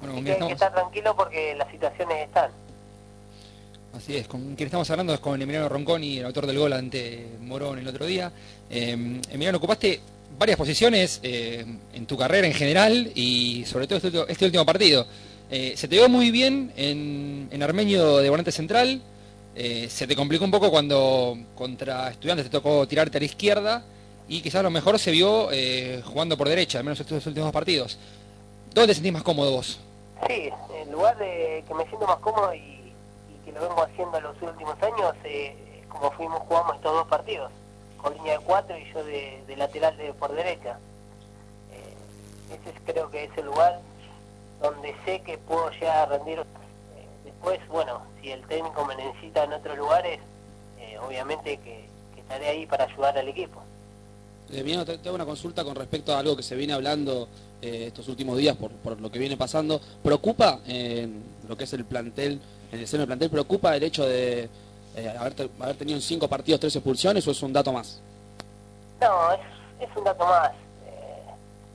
Speaker 3: Bueno,
Speaker 8: Así
Speaker 3: con
Speaker 8: que hay
Speaker 3: quien
Speaker 8: que
Speaker 3: estamos,
Speaker 8: estar tranquilo porque las situaciones están.
Speaker 3: así es, con quien estamos hablando es con Emiliano Ronconi, el autor del gol ante Morón el otro día. Eh, Emiliano, ocupaste varias posiciones eh, en tu carrera en general y sobre todo este, ulti- este último partido. Eh, se te vio muy bien en, en Armenio de volante central, eh, se te complicó un poco cuando contra Estudiantes te tocó tirarte a la izquierda y quizás a lo mejor se vio eh, jugando por derecha, al menos estos últimos partidos. ¿Dónde te sentís más cómodo vos?
Speaker 8: Sí, en lugar de que me siento más cómodo y, y que lo vengo haciendo en los últimos años, eh, como fuimos jugamos estos dos partidos, con línea de cuatro y yo de, de lateral de por derecha. Eh, ese es, creo que es el lugar donde sé que puedo llegar a rendir. Eh, después, bueno, si el técnico me necesita en otros lugares, eh, obviamente que, que estaré ahí para ayudar al equipo.
Speaker 4: Eh, bien, te, te hago una consulta con respecto a algo que se viene hablando eh, estos últimos días por, por lo que viene pasando. ¿Preocupa en lo que es el plantel, en el seno del plantel, preocupa el hecho de eh, haber, te- haber tenido en cinco partidos tres expulsiones o es un dato más?
Speaker 8: No, es, es un dato más. Eh,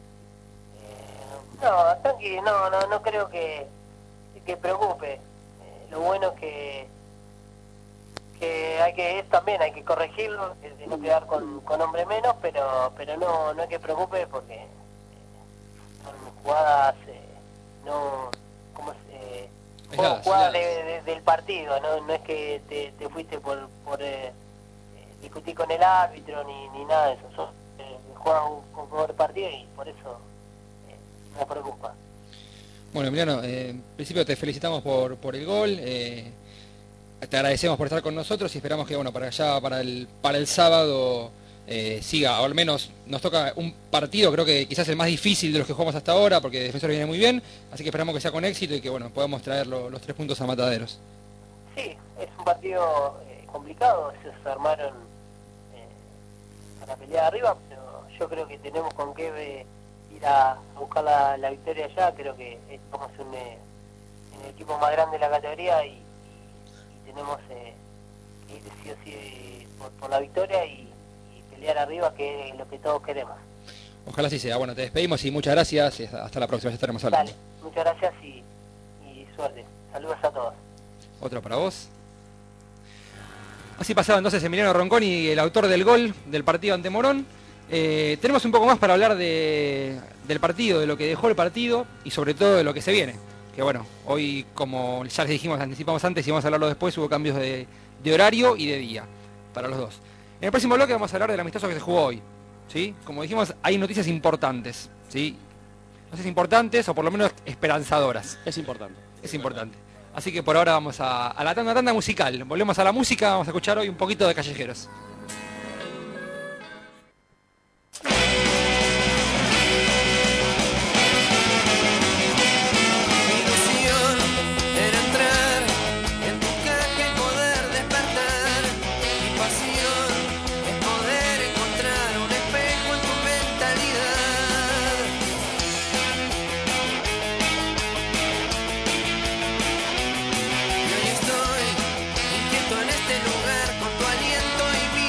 Speaker 8: eh, no, tranqui, no, no, no creo que, que preocupe. Eh, lo bueno es que, que hay que es también hay que corregirlo, de, de no quedar con, con hombre menos, pero pero no no hay que preocupe porque eh, son jugadas eh, no como eh,
Speaker 3: Aisladas,
Speaker 8: jugadas de, de- del partido, no no es que te, te fuiste por por eh, discutir con el árbitro ni, ni nada de eso, son, eh, juegan un, un jugador de partido y por eso eh, me preocupa.
Speaker 3: Bueno, Emiliano, eh, en principio te felicitamos por, por el gol, eh, te agradecemos por estar con nosotros y esperamos que bueno para allá, para el, para el sábado eh, siga, o al menos nos toca un partido, creo que quizás el más difícil de los que jugamos hasta ahora, porque Defensor viene muy bien, así que esperamos que sea con éxito y que bueno podamos traer lo- los tres puntos a Mataderos.
Speaker 8: Sí, es un partido eh, complicado, se armaron eh, para pelear arriba, pero yo creo que tenemos con qué eh, ir a, a buscar la, la victoria allá. Creo que estamos en, eh, en el equipo más grande de la categoría y, y- y tenemos eh, que ir sí o sí por, por la victoria y, y pelear arriba, que es lo que todos queremos.
Speaker 3: Ojalá así sea. Bueno, te despedimos y muchas gracias, y hasta la próxima, ya estaremos hablando.
Speaker 8: Dale, muchas gracias y, y suerte. Saludos a todos.
Speaker 3: Otro para vos. Así pasaba entonces Emiliano Ronconi, el autor del gol del partido ante Morón. Eh, tenemos un poco más para hablar de, del partido, de lo que dejó el partido y sobre todo de lo que se viene. Que bueno, hoy como ya les dijimos, anticipamos antes y vamos a hablarlo después, hubo cambios de, de horario y de día para los dos. En el próximo bloque vamos a hablar del amistoso que se jugó hoy. ¿Sí? Como dijimos, hay noticias importantes. ¿Sí? Noticias importantes o por lo menos esperanzadoras.
Speaker 4: Es importante.
Speaker 3: Es importante. Así que por ahora vamos a, a la tanda, tanda musical. Volvemos a la música, vamos a escuchar hoy un poquito de Callejeros.
Speaker 9: Mi ilusión era entrar en tu caja y poder despertar. Mi pasión es poder encontrar un espejo en tu mentalidad. Y hoy estoy inquieto en este lugar con tu aliento y mi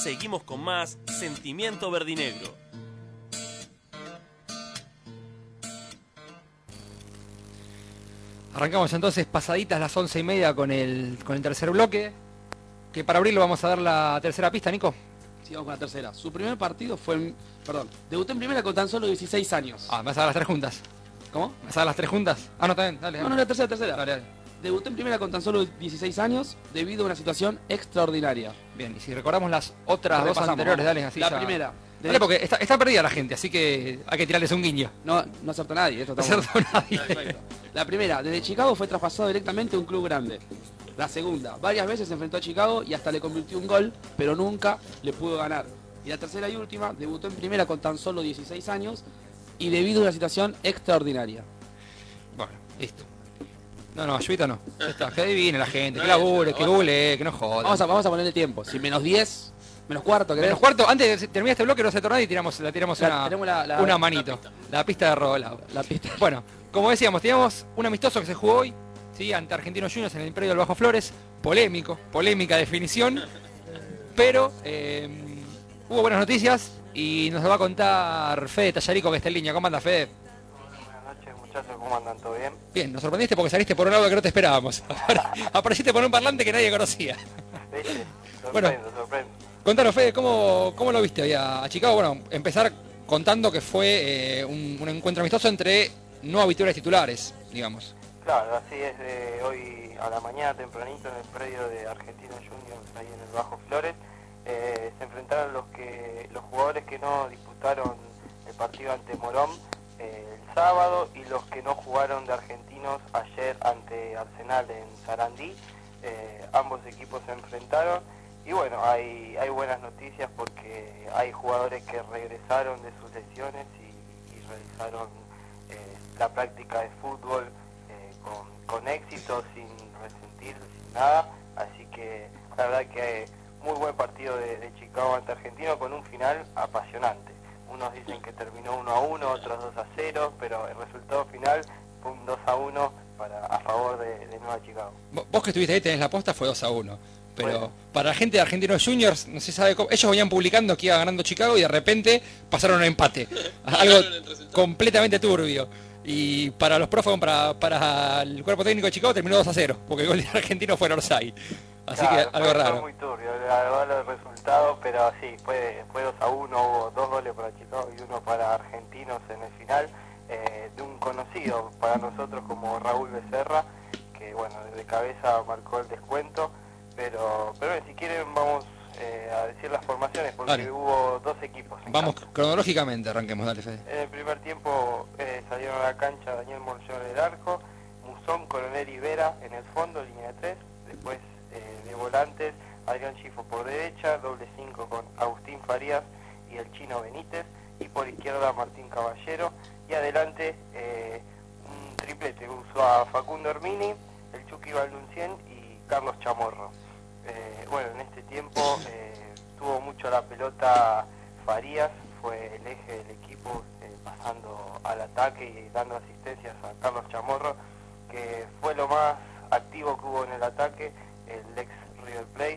Speaker 1: seguimos con más Sentimiento Verdinegro.
Speaker 3: Arrancamos entonces pasaditas las once y media con el, con el tercer bloque, que para abrirlo vamos a dar la tercera pista, Nico.
Speaker 4: Sí, vamos con la tercera. Su primer partido fue, en, perdón, debutó en primera con tan solo dieciséis años.
Speaker 3: Ah, me vas a dar las tres juntas.
Speaker 4: ¿Cómo?
Speaker 3: ¿Me vas a dar las tres juntas? Ah, no, está bien, dale.
Speaker 4: No,
Speaker 3: dale.
Speaker 4: no, la tercera, tercera.
Speaker 3: Dale, dale.
Speaker 4: Debutó en primera con tan solo dieciséis años debido a una situación extraordinaria.
Speaker 3: Bien, y si recordamos las otras dos
Speaker 4: Repasamos,
Speaker 3: anteriores,
Speaker 4: vamos.
Speaker 3: dale, así
Speaker 4: La
Speaker 3: ya-
Speaker 4: primera. de-
Speaker 3: Dale, porque está, está perdida la gente, así que hay que tirarles un guiño.
Speaker 4: No, no acertó nadie. Esto
Speaker 3: No
Speaker 4: está
Speaker 3: acertó nadie.
Speaker 4: Perfecto. La primera, desde Chicago fue traspasado directamente a un club grande. La segunda, varias veces se enfrentó a Chicago y hasta le convirtió un gol, pero nunca le pudo ganar. Y la tercera y última, debutó en primera con tan solo dieciséis años y debido a una situación extraordinaria.
Speaker 3: Bueno, listo. No, no, ayudita no. Ya está, que adivine la gente, que labure, que google, que no joda.
Speaker 4: Vamos a, vamos a ponerle tiempo. Si menos diez, menos cuarto, ¿querés?
Speaker 3: Menos cuarto, antes de terminar este bloque no se tornado y tiramos, la tiramos
Speaker 4: La-
Speaker 3: una,
Speaker 4: tenemos la- la-
Speaker 3: una manito. La pista de Robolao.
Speaker 4: La pista.
Speaker 3: Bueno, como decíamos, teníamos un amistoso que se jugó hoy, ¿sí? Ante Argentinos Juniors en el predio del Bajo Flores. Polémico, polémica definición. Pero eh, hubo buenas noticias y nos lo va a contar Fede Tallarico, que está en línea. ¿Cómo anda, Fede?
Speaker 10: Buenas noches, muchachos, ¿cómo andan? ¿Todo bien?
Speaker 3: Bien, nos sorprendiste porque saliste por un lado que no te esperábamos. Apareciste por un parlante que nadie conocía.
Speaker 10: ¿Viste?
Speaker 3: Bueno.
Speaker 10: Sorprendo, sorprendo.
Speaker 3: Contanos, Fede, ¿cómo, cómo lo viste hoy a, a Chicago? Bueno, empezar contando que fue eh, un, un encuentro amistoso entre no habituales titulares, digamos.
Speaker 10: Claro, así es, de hoy a la mañana tempranito en el predio de Argentinos Juniors, ahí en el Bajo Flores, eh, se enfrentaron los que los jugadores que no disputaron el partido ante Morón eh, el sábado y los que no jugaron de Argentinos ayer ante Arsenal en Sarandí. Eh, ambos equipos se enfrentaron y bueno, hay, hay buenas noticias porque hay jugadores que regresaron de sus lesiones y, y realizaron eh, la práctica de fútbol eh, con, con éxito, sin resentir, sin nada, así que la verdad que muy buen partido de, de Chicago ante Argentino con un final apasionante. Unos dicen que terminó uno a uno, otros dos a cero, pero el resultado final fue un dos a uno para, a favor de, de Nueva Chicago.
Speaker 3: Vos vos que estuviste ahí, tenés la posta, fue dos a uno. Pero
Speaker 10: Bueno.
Speaker 3: para la gente de Argentinos Juniors, no se sabe cómo, ellos venían publicando que iba ganando Chicago y de repente pasaron a un empate. Algo completamente turbio. Y para los profes, para, para el cuerpo técnico de Chicago terminó dos a cero, porque el gol de Argentino fue en Orsay. Así
Speaker 10: Claro,
Speaker 3: que algo
Speaker 10: fue,
Speaker 3: raro.
Speaker 10: Fue muy turbio, la verdad, el resultado, pero sí, fue, fue dos a uno, hubo dos goles para Chicago y uno para Argentinos en el final, eh, de un conocido para nosotros como Raúl Becerra, que bueno, desde cabeza marcó el descuento, pero, pero bueno, si quieren vamos eh, a decir las formaciones, porque
Speaker 3: Dale.
Speaker 10: hubo dos equipos. en
Speaker 3: Vamos
Speaker 10: campo.
Speaker 3: cronológicamente, arranquemos, dale, Fede.
Speaker 10: En el primer tiempo eh, salieron a la cancha Daniel Morción en el arco, Musón, Coronel y Vera en el fondo, línea de tres, después eh, de volantes, Adrián Chifo por derecha, doble cinco con Agustín Farías y el Chino Benítez, y por izquierda Martín Caballero, y adelante eh, un triplete, usó a Facundo Hermini, el Chucky Balduncien y Carlos Chamorro. Eh, bueno, en este tiempo eh, tuvo mucho la pelota Farías, fue el eje del equipo eh, pasando al ataque y dando asistencias a Carlos Chamorro, que fue lo más activo que hubo en el ataque, el ex River Plate.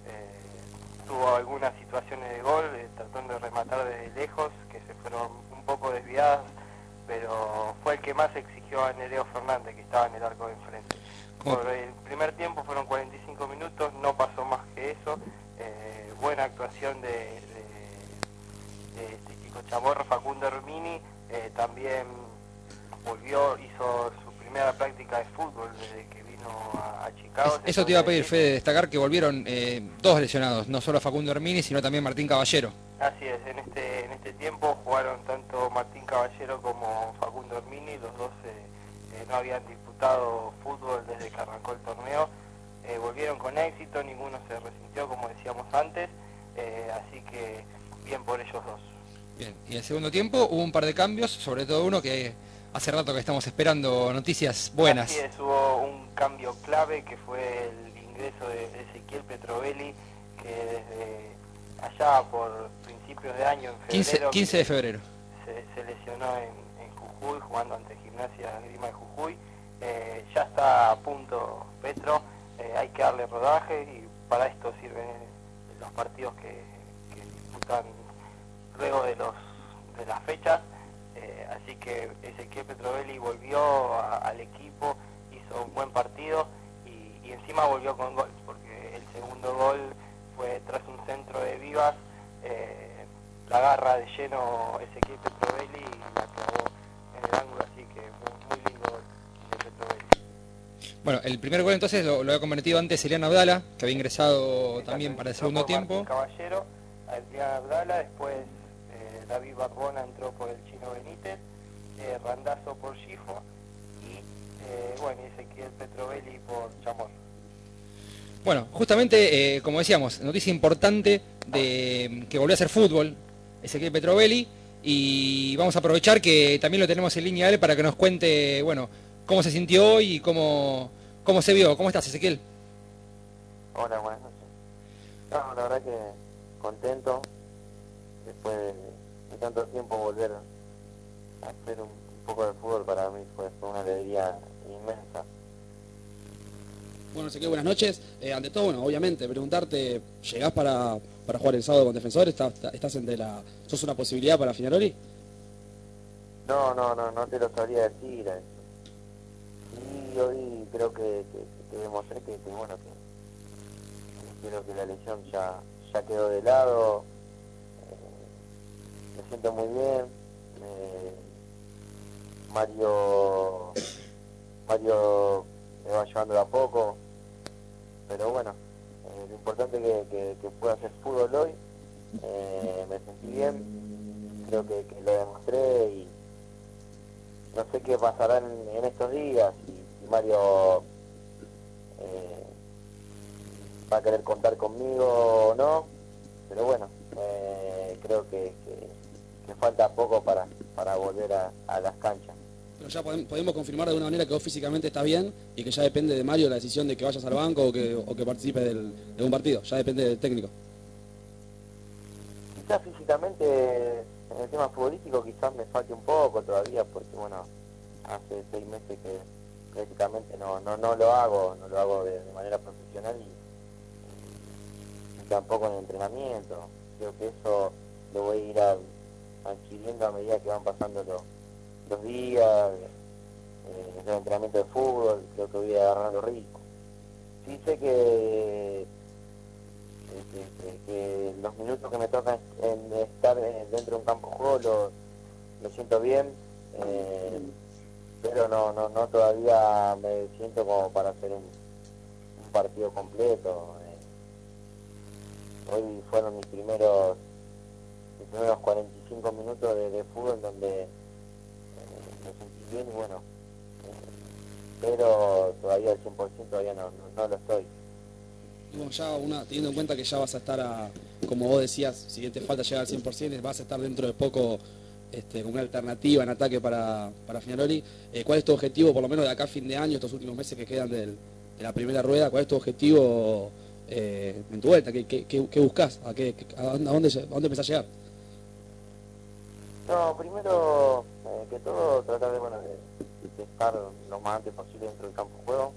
Speaker 10: Eh, tuvo algunas situaciones de gol, eh, tratando de rematar desde lejos, que se fueron un poco desviadas, pero fue el que más exigió a Nereo Fernández, que estaba en el arco de enfrente. Por el primer tiempo fueron cuarenta y cinco minutos, no pasó más que eso. Eh, buena actuación de, de, de este chico Chamorro, Facundo Hermini, eh, también volvió, hizo su primera práctica de fútbol desde que vino a, a Chicago.
Speaker 3: Es- eso te iba a pedir, Fede, destacar que volvieron eh, dos lesionados, no solo Facundo Hermini, sino también Martín Caballero.
Speaker 10: Así es, en este, en este tiempo jugaron tanto Martín Caballero como Facundo Hermini, los dos eh, eh, no habían disputado fútbol desde que arrancó el torneo, eh, volvieron con éxito, ninguno se resintió como decíamos antes, eh, así que bien por ellos dos.
Speaker 3: Bien, y en el segundo tiempo hubo un par de cambios, sobre todo uno que hace rato que estamos esperando noticias buenas.
Speaker 10: Así es, hubo un cambio clave que fue el ingreso de Ezequiel Petrovelli, que desde allá por principios de año, en
Speaker 3: quince,
Speaker 10: febrero,
Speaker 3: quince de febrero.
Speaker 10: se, se lesionó en, en Jujuy, jugando ante Gimnasia Grima de Jujuy. Eh, ya está a punto Petro, eh, hay que darle rodaje y para esto sirven los partidos que, disputan luego de los de las fechas, eh, así que Ezequiel Petrovelli volvió a, al equipo, hizo un buen partido y, y encima volvió con gol, porque el segundo gol fue tras un centro de Vivas, eh, la agarra de lleno Ezequiel Petrovelli y la clavó en el ángulo, así que muy, muy lindo gol de Petrovelli.
Speaker 3: Bueno, el primer gol entonces lo, lo había convertido antes Elian Abdala, que había ingresado también para el segundo tiempo.
Speaker 10: Martín Caballero, Adrián Abdala, después eh, David Barbona entró por el Chino Benítez, eh, Randazzo por Gifo y eh, bueno, Ezequiel Petrovelli por Chamorro.
Speaker 3: Bueno, justamente, eh, como decíamos, noticia importante de que volvió a hacer fútbol Ezequiel Petrovelli, y vamos a aprovechar que también lo tenemos en línea a él para que nos cuente, bueno, cómo se sintió hoy y cómo, cómo se vio. ¿Cómo estás, Ezequiel?
Speaker 11: Hola, buenas noches. No, la verdad que contento, después de, de tanto tiempo volver a hacer un, un poco de fútbol para mí fue, fue una alegría inmensa.
Speaker 4: Bueno, Ezequiel, buenas noches. Eh, ante todo, bueno, obviamente, preguntarte, ¿llegás para, para jugar el sábado con Defensor? ¿Estás, estás entre la, ¿Sos una posibilidad para Fignaroli?
Speaker 11: No, no, no, no te lo sabría decir. Y hoy creo que, que, que demostré que, que bueno, que, que creo que la lesión ya, ya quedó de lado. Eh, me siento muy bien. Eh, Mario, Mario me va llevando de a poco, pero bueno, eh, lo importante es que, que, que pueda hacer fútbol hoy. Eh, me sentí bien, creo que, que lo demostré y no sé qué pasará en, en estos días, si, si Mario eh, va a querer contar conmigo o no, pero bueno, eh, creo que, que, que falta poco para, para volver a, a las canchas.
Speaker 4: Pero ya podemos, podemos confirmar de alguna manera que vos físicamente estás bien y que ya depende de Mario la decisión de que vayas al banco o que, o que participes del, de un partido, ya depende del técnico.
Speaker 11: Quizás físicamente, en el tema futbolístico, quizás me falte un poco todavía, porque bueno, hace seis meses que prácticamente no, no, no lo hago, no lo hago de, de manera profesional y, y tampoco en el entrenamiento. Creo que eso lo voy a ir a, adquiriendo a medida que van pasando los, los días, eh, el entrenamiento de fútbol, creo que voy agarrando ritmo. Sí sé que Que, que, que los minutos que me tocan en estar dentro de un campo de juego lo, lo siento bien, eh, pero no, no, no todavía me siento como para hacer un, un partido completo. Eh, hoy fueron mis primeros mis primeros cuarenta y cinco minutos de, de fútbol donde eh, me sentí bien y bueno, eh, pero todavía al cien por ciento todavía no, no, no lo estoy.
Speaker 4: Y bueno, ya una, teniendo en cuenta que ya vas a estar, a, como vos decías, si bien te falta llegar al cien por ciento, vas a estar dentro de poco este, como una alternativa en ataque para, para Fignaroli. Eh, ¿Cuál es tu objetivo, por lo menos de acá a fin de año, estos últimos meses que quedan del, de la primera rueda? ¿Cuál es tu objetivo eh, en tu vuelta? ¿Qué, qué, qué, qué buscas? ¿A, qué, a, dónde, a, dónde, ¿A dónde empezás a llegar?
Speaker 11: No, primero eh, que todo tratar de, bueno, de, de estar lo más antes posible dentro del campo de juego.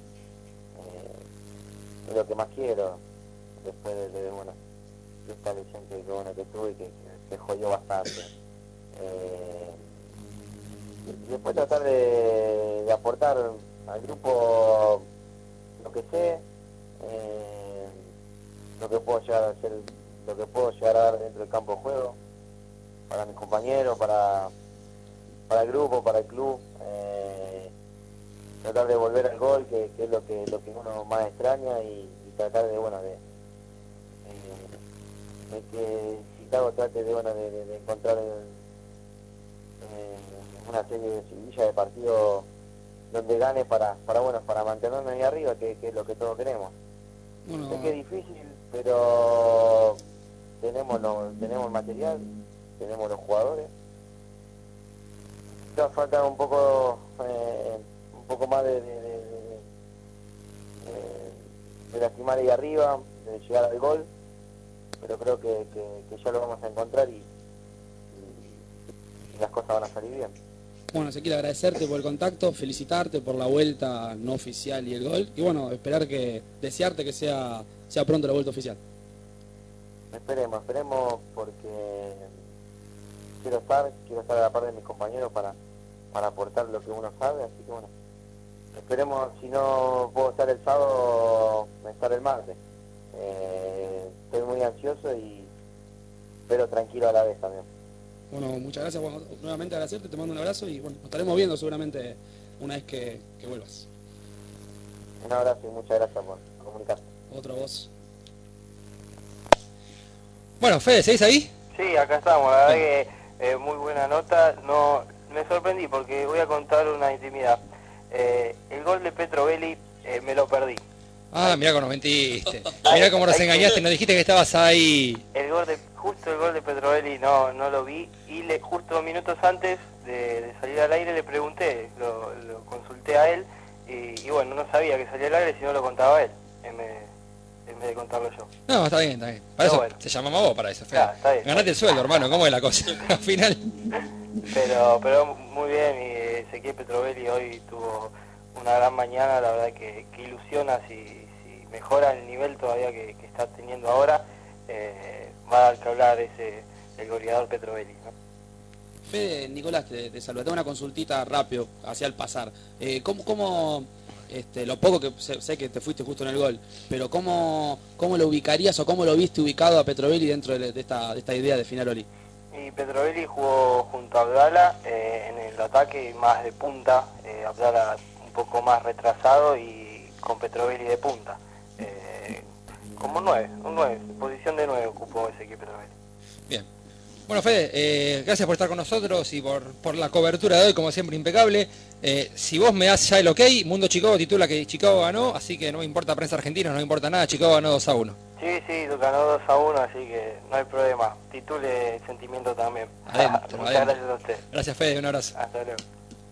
Speaker 11: Es lo que más quiero después de, de, bueno, de esta lesión que, que, bueno, que tuve y que, que, que jodió bastante. Eh, y después tratar de, de aportar al grupo lo que sé, eh, lo que puedo llegar a hacer, lo que puedo llegar a dar dentro del campo de juego para mis compañeros, para, para el grupo, para el club. Eh, tratar de volver al gol, que, que es lo que lo que uno más extraña, y, y tratar de, bueno, de, eh, de que Chicago trate de, bueno, de, de, de encontrar eh, una serie de seguidillas de partidos donde gane para, para bueno, para mantenernos ahí arriba, que, que es lo que todos queremos. Bueno, sé que es difícil, pero tenemos lo, tenemos el material, tenemos los jugadores. Nos falta un poco eh, un poco más de, de, de, de, de lastimar ahí arriba, de llegar al gol, pero creo que, que, que ya lo vamos a encontrar y, y, y las cosas van a salir bien.
Speaker 4: Bueno, Ezequiel, agradecerte por el contacto, felicitarte por la vuelta no oficial y el gol, y bueno, esperar que, desearte que sea, sea pronto la vuelta oficial.
Speaker 11: Esperemos, esperemos porque quiero estar, quiero estar a la par de mis compañeros para, para aportar lo que uno sabe, así que bueno, esperemos, si no puedo estar el sábado, estar el martes. Eh, estoy muy ansioso y pero tranquilo a la vez también.
Speaker 4: Bueno, muchas gracias, bueno, nuevamente agradecerte, te mando un abrazo y bueno, nos estaremos viendo seguramente una vez que, que vuelvas.
Speaker 11: Un abrazo y muchas gracias por comunicarse.
Speaker 4: Otra voz.
Speaker 3: Bueno, Fede, ¿seguís ahí?
Speaker 10: Sí, acá estamos, la verdad que eh, muy buena nota. No, me sorprendí porque voy a contar una intimidad. Eh, el gol de Petrovelli eh, me lo perdí.
Speaker 3: Ah, mirá cómo nos mentiste. Mirá cómo nos engañaste, nos dijiste que estabas ahí.
Speaker 10: El gol de, justo el gol de Petrovelli no, no lo vi y le, justo minutos antes de, de salir al aire le pregunté, lo, lo consulté a él y, y bueno, no sabía que salía al aire si no lo contaba él, en vez, en vez de contarlo yo.
Speaker 3: No, está bien, está bien. Para eso
Speaker 10: bueno.
Speaker 3: te llamamos a vos para eso, Fede.
Speaker 10: Ya, está bien.
Speaker 3: Ganate el sueldo, hermano, ¿cómo es la cosa? Al final.
Speaker 10: Pero, pero muy bien, y Ezequiel Petrovelli hoy tuvo una gran mañana, la verdad que, que ilusiona si, si mejora el nivel todavía que, que está teniendo ahora, eh, va a dar que hablar ese el goleador Petrovelli, ¿no?
Speaker 4: Fede, Nicolás, te, te saludo. Tengo una consultita rápido hacia el pasar. Eh, ¿Cómo, cómo este, lo poco que sé, sé que te fuiste justo en el gol, pero cómo, cómo lo ubicarías o cómo lo viste ubicado a Petrovelli dentro de, de, esta, de esta idea de Finaroli?
Speaker 10: Y Petrovelli jugó junto a Abdala eh, en el ataque más de punta, eh, Abdala un poco más retrasado y con Petrovelli de punta. Eh, como nueve, un nueve, posición de nueve ocupó ese equipo Petrovelli.
Speaker 3: Bien. Bueno, Fede, eh, gracias por estar con nosotros y por, por la cobertura de hoy, como siempre, impecable. Eh, si vos me das ya el ok, Mundo Chicago titula que Chicago ganó, así que no me importa prensa argentina, no me importa nada, Chicago ganó dos a uno.
Speaker 10: Sí, sí, ganó dos a uno, así que no hay problema. Titule el sentimiento también.
Speaker 3: Adentro,
Speaker 10: Muchas
Speaker 3: adentro.
Speaker 10: gracias a usted.
Speaker 3: Gracias, Fede, un abrazo.
Speaker 10: Hasta luego.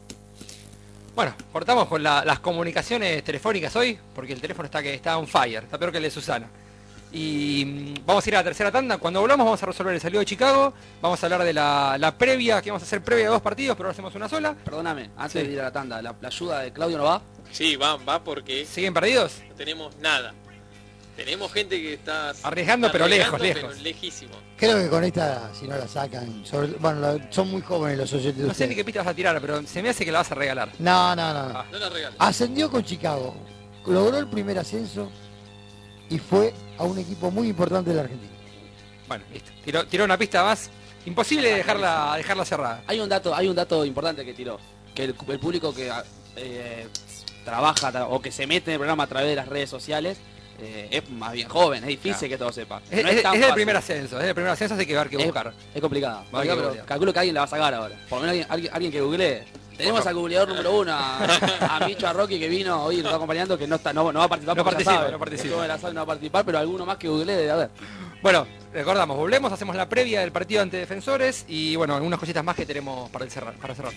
Speaker 3: Bueno, cortamos con la, las comunicaciones telefónicas hoy, porque el teléfono está que está on fire, está peor que el de Susana. Y mm, vamos a ir a la tercera tanda. Cuando volvamos vamos a resolver el salido de Chicago, vamos a hablar de la, la previa, que vamos a hacer previa de dos partidos, pero ahora hacemos una sola.
Speaker 4: Perdóname, antes
Speaker 3: Sí.
Speaker 4: de ir a la tanda, ¿la, la ayuda de Claudio no va?
Speaker 5: Sí, va, va porque
Speaker 3: ¿Siguen perdidos?
Speaker 5: no tenemos nada. Tenemos gente que está
Speaker 3: Arriesgando, pero lejos,
Speaker 5: pero
Speaker 3: lejos.
Speaker 5: lejísimo.
Speaker 6: Creo que con esta, si no la sacan, sobre- bueno, la- son muy jóvenes los oyentes de
Speaker 3: No sé ni
Speaker 6: ustedes.
Speaker 3: qué pita vas a tirar, pero se me hace que la vas a regalar.
Speaker 6: No, no, no. no.
Speaker 3: Ah.
Speaker 5: No la regales.
Speaker 6: Ascendió con Chicago, logró el primer ascenso y fue a un equipo muy importante de la Argentina.
Speaker 3: Bueno, listo. Tiró, tiró una pista más. Imposible dejarla, dejarla cerrada.
Speaker 4: Hay un dato, hay un dato importante que tiró, que el, el público que eh, trabaja tra- o que se mete en el programa a través de las redes sociales eh, es más bien joven, es difícil
Speaker 3: Claro.
Speaker 4: que todo sepa.
Speaker 3: Es,
Speaker 4: No
Speaker 3: es-
Speaker 4: tan
Speaker 3: es del
Speaker 4: fácil.
Speaker 3: primer ascenso, es del primer ascenso, así que va a haber que
Speaker 4: Es-
Speaker 3: buscar.
Speaker 4: Es complicado.
Speaker 3: Va a haber que
Speaker 4: pero
Speaker 3: googlear.
Speaker 4: calculo que alguien la va a sacar ahora. Por lo menos alguien, alguien, alguien que googlee. Tenemos al googleador número uno, a, a Micho, a Rocky, que vino hoy y nos está acompañando, que no está no, no va a participar
Speaker 3: No
Speaker 4: porque ya
Speaker 3: participa,
Speaker 4: sabe.
Speaker 3: no participa.
Speaker 4: Estuvo en la sala y no va a participar, pero alguno más que googlee debe haber.
Speaker 3: Bueno, recordamos, volvemos, hacemos la previa del partido ante Defensores y bueno, algunas cositas más que tenemos para, el cerrar, para cerrar.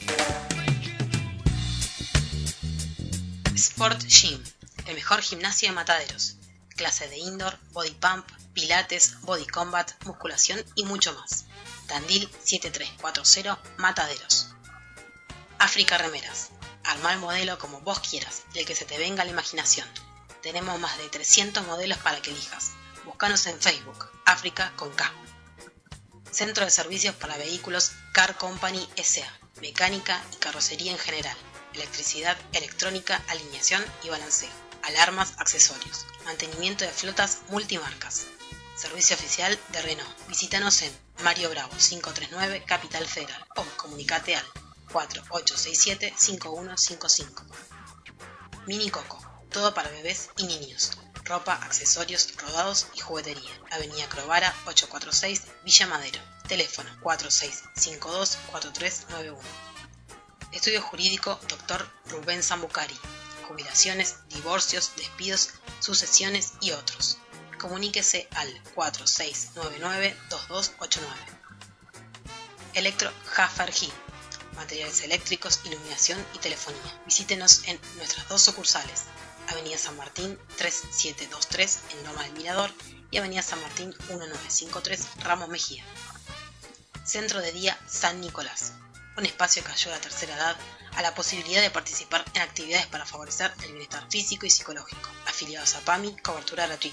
Speaker 7: Sport Gym, el mejor gimnasio de Mataderos. Clases de indoor, body pump, pilates, body combat, musculación y mucho más. Tandil siete tres cuatro cero, Mataderos. África Remeras. Armá el modelo como vos quieras, el que se te venga a la imaginación. Tenemos más de trescientos modelos para que elijas. Búscanos en Facebook, África con K. Centro de Servicios para Vehículos Car Company S A. Mecánica y carrocería en general. Electricidad, electrónica, alineación y balanceo. Alarmas, accesorios. Mantenimiento de flotas multimarcas. Servicio oficial de Renault. Visítanos en Mario Bravo cinco tres nueve, Capital Federal. O comunicate al cuatro ocho seis siete, cinco uno cinco cinco. Mini Coco. Todo para bebés y niños. Ropa, accesorios, rodados y juguetería. Avenida Crovara ochocientos cuarenta y seis, Villa Madero. Teléfono cuatro seis cinco dos, cuatro tres nueve uno. Estudio Jurídico Doctor Rubén Zambucari. Jubilaciones, divorcios, despidos, sucesiones y otros. Comuníquese al cuatro seis nueve nueve, dos dos ocho nueve. Electro Jafergi. Materiales eléctricos, iluminación y telefonía. Visítenos en nuestras dos sucursales. Avenida San Martín tres siete dos tres en Loma del Mirador y Avenida San Martín diecinueve cincuenta y tres Ramos Mejía. Centro de Día San Nicolás. Un espacio que ayuda a la tercera edad a la posibilidad de participar en actividades para favorecer el bienestar físico y psicológico. Afiliados a PAMI, cobertura gratuita.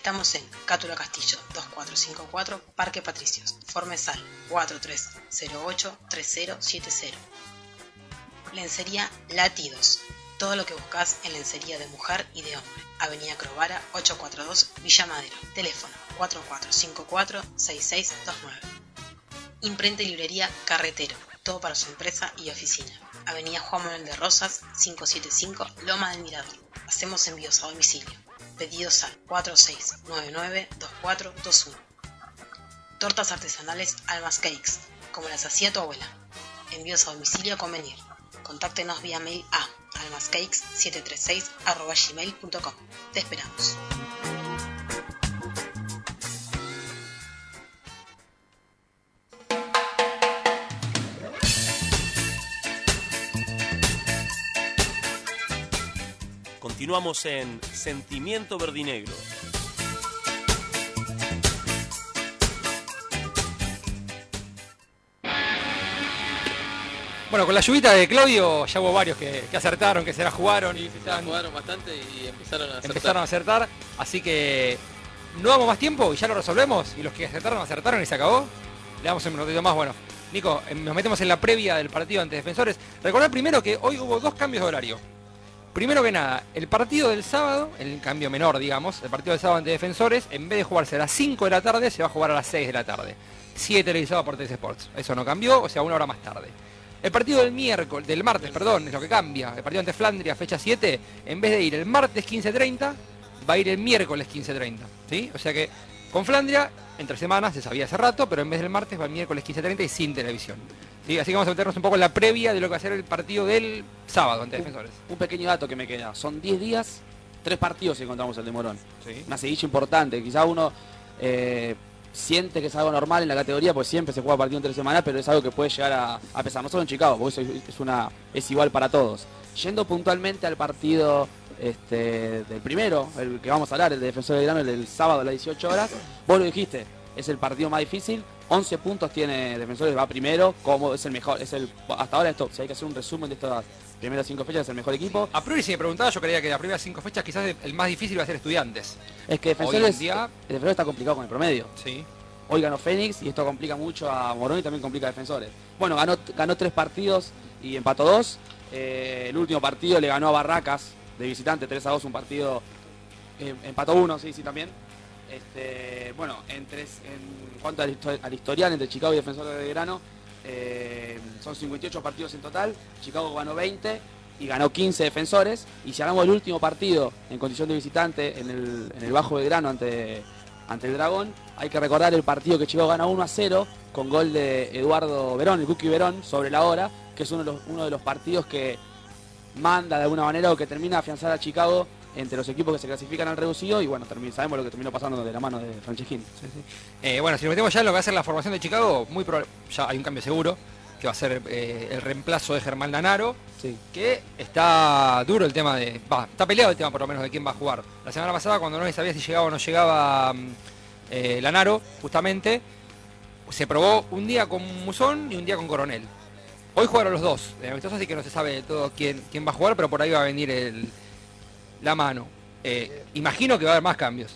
Speaker 7: Estamos en Cátula Castillo dos cuatro cinco cuatro, Parque Patricios, Formesal cuatro tres cero ocho tres cero siete cero. Lencería Latidos, todo lo que buscas en lencería de mujer y de hombre. Avenida Crovara ochocientos cuarenta y dos, Villa Madero. Teléfono cuatro cuatro cinco cuatro seis seis dos nueve. Imprenta y librería Carretero, todo para su empresa y oficina. Avenida Juan Manuel de Rosas quinientos setenta y cinco, Loma del Mirador. Hacemos envíos a domicilio. Pedidos al cuatro seis nueve nueve dos cuatro dos uno. Tortas artesanales Almas Cakes, como las hacía tu abuela. Envíos a domicilio a convenir. Contáctenos vía mail a almascakes siete tres seis arroba gmail punto com. Te esperamos.
Speaker 1: Continuamos en Sentimiento Verdinegro.
Speaker 3: Bueno, con la lluvita de Claudio ya hubo varios que, que acertaron, que se la jugaron.
Speaker 5: Y se la jugaron bastante y empezaron a acertar.
Speaker 3: Empezaron a acertar, así que no damos más tiempo y ya lo resolvemos. Y los que acertaron, acertaron y se acabó. Le damos un minutito más. Bueno, Nico, nos metemos en la previa del partido ante Defensores. Recordad primero que hoy hubo dos cambios de horario. Primero que nada, el partido del sábado, el cambio menor, digamos, el partido del sábado ante Defensores, en vez de jugarse a las cinco de la tarde, se va a jugar a las seis de la tarde. Sigue televisado por T C Sports. Eso no cambió, o sea, una hora más tarde. El partido del miércoles, del martes, perdón, es lo que cambia. El partido ante Flandria, fecha siete, en vez de ir el martes quince treinta, va a ir el miércoles quince treinta. ¿Sí? O sea que con Flandria, entre semanas, se sabía hace rato, pero en vez del martes va el miércoles quince treinta y sin televisión. ¿Sí? Así que vamos a meternos un poco en la previa de lo que va a ser el partido del sábado ante Defensores.
Speaker 4: Un, un pequeño dato que me queda. Son diez días, tres partidos si encontramos el de Morón.
Speaker 3: Sí.
Speaker 4: Una seguidilla importante. Quizá uno eh, siente que es algo normal en la categoría, pues siempre se juega partido entre semanas, pero es algo que puede llegar a, a pesar. No solo en Chicago, porque eso es, una, es igual para todos. Yendo puntualmente al partido este, del primero, el que vamos a hablar, el de Defensor de Belgrano, el del sábado a las dieciocho horas, vos lo dijiste, es el partido más difícil. once puntos tiene Defensores, va primero, como es el mejor, es el hasta ahora esto, si hay que hacer un resumen de estas primeras cinco fechas, es el mejor equipo.
Speaker 3: A priori, si me preguntaba, yo creía que las primeras cinco fechas quizás el más difícil va a ser Estudiantes.
Speaker 4: Es que Defensores,
Speaker 3: día...
Speaker 4: el Defensor está complicado con el promedio.
Speaker 3: Sí.
Speaker 4: Hoy ganó Fénix y esto complica mucho a Morón y también complica a Defensores. Bueno, ganó, ganó tres partidos y empató dos. Eh, el último partido le ganó a Barracas de visitante tres a dos, un partido, eh, empató uno, sí, sí, también. Este, bueno, en, tres, en cuanto al, al historial entre Chicago y Defensores de Belgrano, eh, son cincuenta y ocho partidos en total. Chicago ganó veinte y ganó quince Defensores. Y si hagamos el último partido en condición de visitante en el, en el Bajo Belgrano ante, ante el Dragón, hay que recordar el partido que Chicago ganó uno a cero con gol de Eduardo Verón, el Cookie Verón, sobre la hora, que es uno de los, uno de los partidos que manda de alguna manera o que termina de afianzar a Chicago entre los equipos que se clasifican al reducido. Y bueno, termina, sabemos lo que terminó pasando de la mano de Franceschini.
Speaker 3: Sí, sí. Eh, bueno, si nos metemos ya en lo que va a ser la formación de Chicago, muy probable, ya hay un cambio seguro, que va a ser eh, el reemplazo de Germán Lanaro,
Speaker 4: sí.
Speaker 3: Que está duro el tema de... Va, está peleado el tema por lo menos de quién va a jugar. La semana pasada, cuando no se sabía si llegaba o no llegaba eh, Lanaro, justamente, se probó un día con Musón y un día con Coronel. Hoy jugaron los dos, de amistosos, así que no se sabe de todo quién, quién va a jugar, pero por ahí va a venir el... la mano. Eh, imagino que va a haber más cambios.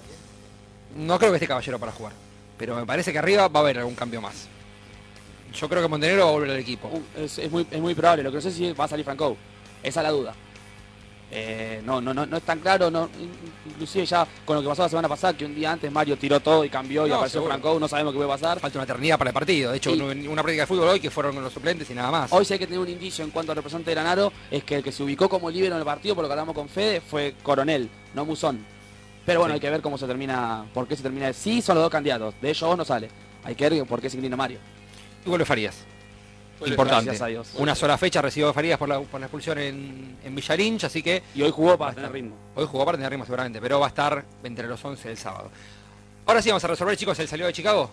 Speaker 3: No creo que esté Caballero para jugar, pero me parece que arriba va a haber algún cambio más. Yo creo que Montenegro va a volver al equipo.
Speaker 4: Es, es, muy, es muy probable, lo que no sé si va a salir Franco. Esa es la duda. Eh, no, no, no, no es tan claro, no, inclusive ya con lo que pasó la semana pasada, que un día antes Mario tiró todo y cambió y
Speaker 3: no,
Speaker 4: apareció Franco, no sabemos qué puede pasar.
Speaker 3: Falta una eternidad para el partido, de hecho y... una práctica de fútbol hoy que fueron los suplentes y nada más.
Speaker 4: Hoy sí hay que tener un indicio en cuanto al representante de Lanaro, es que el que se ubicó como líbero en el partido, por lo que hablamos con Fede, fue Coronel, no Musón. Pero bueno, sí. Hay que ver cómo se termina, por qué se termina. Sí, son los dos candidatos, de ellos vos no sale. Hay que ver por qué se inclina Mario.
Speaker 3: Y vuelve Farías. Importante.
Speaker 4: Gracias a Dios.
Speaker 3: Una sola fecha recibió Farías por la, por la expulsión en, en Villarinch, así que...
Speaker 4: Y hoy jugó para tener ritmo.
Speaker 3: Hoy jugó para tener ritmo seguramente, pero va a estar entre los once del sábado. Ahora sí vamos a resolver, chicos, el salió de Chicago.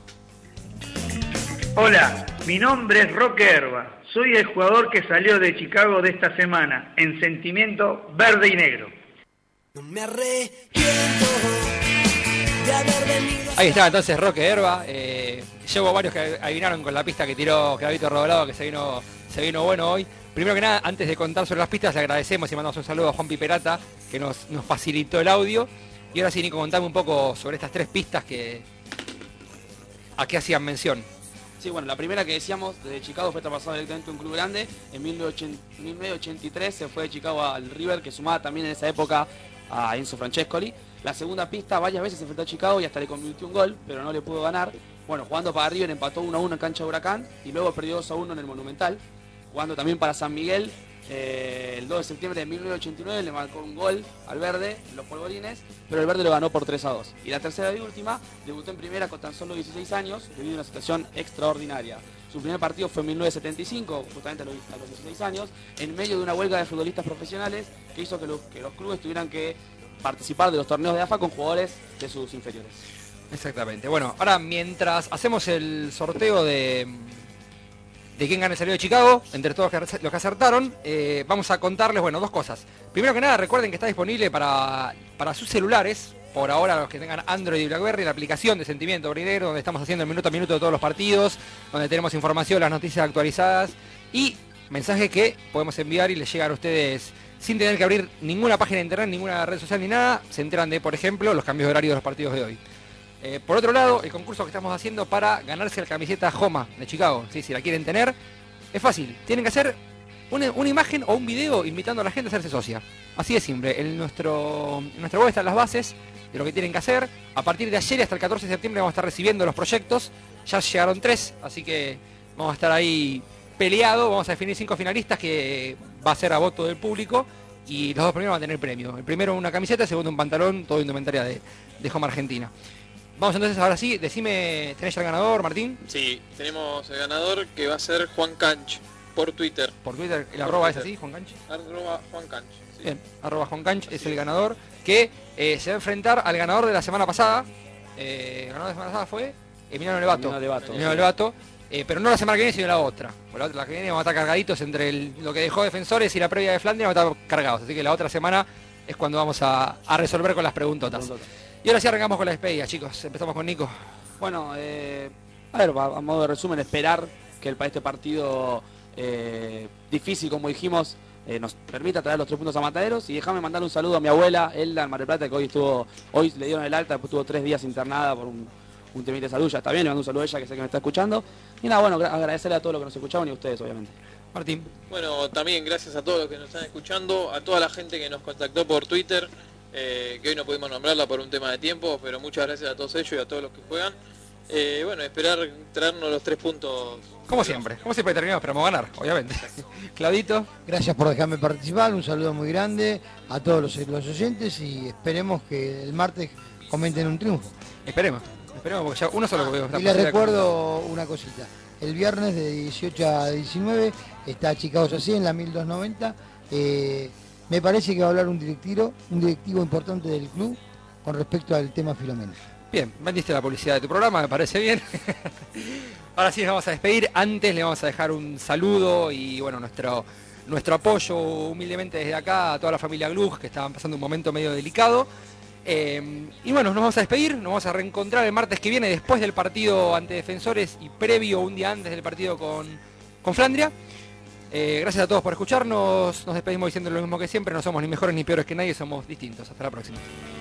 Speaker 12: Hola, mi nombre es Roque Herba. Soy el jugador que salió de Chicago de esta semana, en sentimiento verde y negro.
Speaker 9: No me arrepiento de haber venido.
Speaker 3: Ahí está entonces Roque Herba. Eh, llevo varios que adivinaron con la pista que tiró Clavito Redoblado, que se vino, se vino bueno hoy. Primero que nada, antes de contar sobre las pistas, le agradecemos y mandamos un saludo a Juan Piperata, que nos, nos facilitó el audio. Y ahora sí, Nico, contame un poco sobre estas tres pistas que a qué hacían mención.
Speaker 4: Sí, bueno, la primera que decíamos de Chicago fue traspasado directamente a un club grande. En mil novecientos ochenta y tres se fue de Chicago al River, que sumaba también en esa época a Enzo Francescoli. La segunda pista varias veces se enfrentó a Chicago y hasta le convirtió un gol, pero no le pudo ganar. Bueno, jugando para River empató uno a uno en cancha de Huracán y luego perdió dos a uno en el Monumental. Jugando también para San Miguel, eh, el dos de septiembre de mil novecientos ochenta y nueve le marcó un gol al Verde en los Polvorines, pero el Verde lo ganó por tres a dos. Y la tercera y última, debutó en primera con tan solo dieciséis años, debido a una situación extraordinaria. Su primer partido fue en mil novecientos setenta y cinco, justamente a los, a los dieciséis años, en medio de una huelga de futbolistas profesionales que hizo que los, que los clubes tuvieran que participar de los torneos de A F A con jugadores de sus inferiores.
Speaker 3: Exactamente. Bueno, ahora mientras hacemos el sorteo de, de quién gana el Salió de Chicago, entre todos los que acertaron, eh, vamos a contarles, bueno, dos cosas. Primero que nada, recuerden que está disponible para, para sus celulares, por ahora los que tengan Android y BlackBerry, la aplicación de Sentimiento Brinegro, donde estamos haciendo el minuto a minuto de todos los partidos, donde tenemos información, las noticias actualizadas y mensajes que podemos enviar y les llegan a ustedes sin tener que abrir ninguna página de internet, ninguna red social ni nada. Se enteran de, por ejemplo, los cambios de horario de los partidos de hoy. Eh, por otro lado, el concurso que estamos haciendo para ganarse la camiseta Joma de Chicago, ¿sí? Si la quieren tener, es fácil. Tienen que hacer una, una imagen o un video invitando a la gente a hacerse socia. Así de simple. En, nuestro, en nuestra web están las bases de lo que tienen que hacer. A partir de ayer y hasta el catorce de septiembre vamos a estar recibiendo los proyectos. Ya llegaron tres, así que vamos a estar ahí peleado. Vamos a definir cinco finalistas que va a ser a voto del público. Y los dos primeros van a tener premio. El primero una camiseta, el segundo un pantalón, todo indumentaria de, de Joma Argentina. Vamos entonces, ahora sí, decime, ¿tenés ya el ganador, Martín?
Speaker 5: Sí, tenemos el ganador que va a ser Juan Canch, por Twitter.
Speaker 3: Por Twitter, el
Speaker 5: por
Speaker 3: arroba
Speaker 5: Twitter.
Speaker 3: es así, Juan Canch.
Speaker 5: Arroba Juan Canch. Sí.
Speaker 3: Bien, arroba Juan Canch es el ganador, que eh, se va a enfrentar al ganador de la semana pasada. Eh, el ganador de la semana pasada fue Emiliano Levato.
Speaker 4: Emiliano Levato,
Speaker 3: Emiliano
Speaker 4: sí.
Speaker 3: Levato. Eh, pero no la semana que viene, sino la otra. Por la, otra, la que viene vamos a estar cargaditos entre el, lo que dejó Defensores y la previa de Flandria, vamos a estar cargados. Así que la otra semana es cuando vamos a, a resolver con las preguntotas. Y ahora sí arrancamos con la despedida, chicos. Empezamos con Nico.
Speaker 4: Bueno, eh, a ver, a, a modo de resumen, esperar que el, para este partido eh, difícil, como dijimos, eh, nos permita traer los tres puntos a Mataderos. Y déjame mandar un saludo a mi abuela, Elda, en Mar del Plata, que hoy estuvo, hoy le dieron el alta, después estuvo tres días internada por un, un temita de salud. Ya está bien, le mando un saludo a ella, que sé que me está escuchando. Y nada, bueno, agradecerle a todos los que nos escucharon y a ustedes, obviamente.
Speaker 3: Martín.
Speaker 5: Bueno, también gracias a todos los que nos están escuchando, a toda la gente que nos contactó por Twitter, eh, que hoy no pudimos nombrarla por un tema de tiempo, pero muchas gracias a todos ellos y a todos los que juegan. Eh, bueno, esperar traernos los tres puntos.
Speaker 3: Como siempre, como siempre terminamos, pero vamos a ganar, obviamente. Claudito.
Speaker 6: Gracias por dejarme participar, un saludo muy grande a todos los, los oyentes y esperemos que el martes comenten un triunfo.
Speaker 3: Esperemos, esperemos, porque ya uno solo porque
Speaker 6: Y les recuerdo una cosita, el viernes de dieciocho a diecinueve está Chicago así en la mil doscientos noventa. Eh, me parece que va a hablar un directivo, un directivo importante del club con respecto al tema Filomena.
Speaker 3: Bien, vendiste la publicidad de tu programa, me parece bien. Ahora sí nos vamos a despedir. Antes le vamos a dejar un saludo y bueno, nuestro, nuestro apoyo humildemente desde acá a toda la familia Glug, que estaban pasando un momento medio delicado. Eh, y bueno, nos vamos a despedir, nos vamos a reencontrar el martes que viene después del partido ante Defensores y previo un día antes del partido con, con Flandria. Eh, gracias a todos por escucharnos, nos despedimos diciendo lo mismo que siempre, no somos ni mejores ni peores que nadie, somos distintos. Hasta la próxima.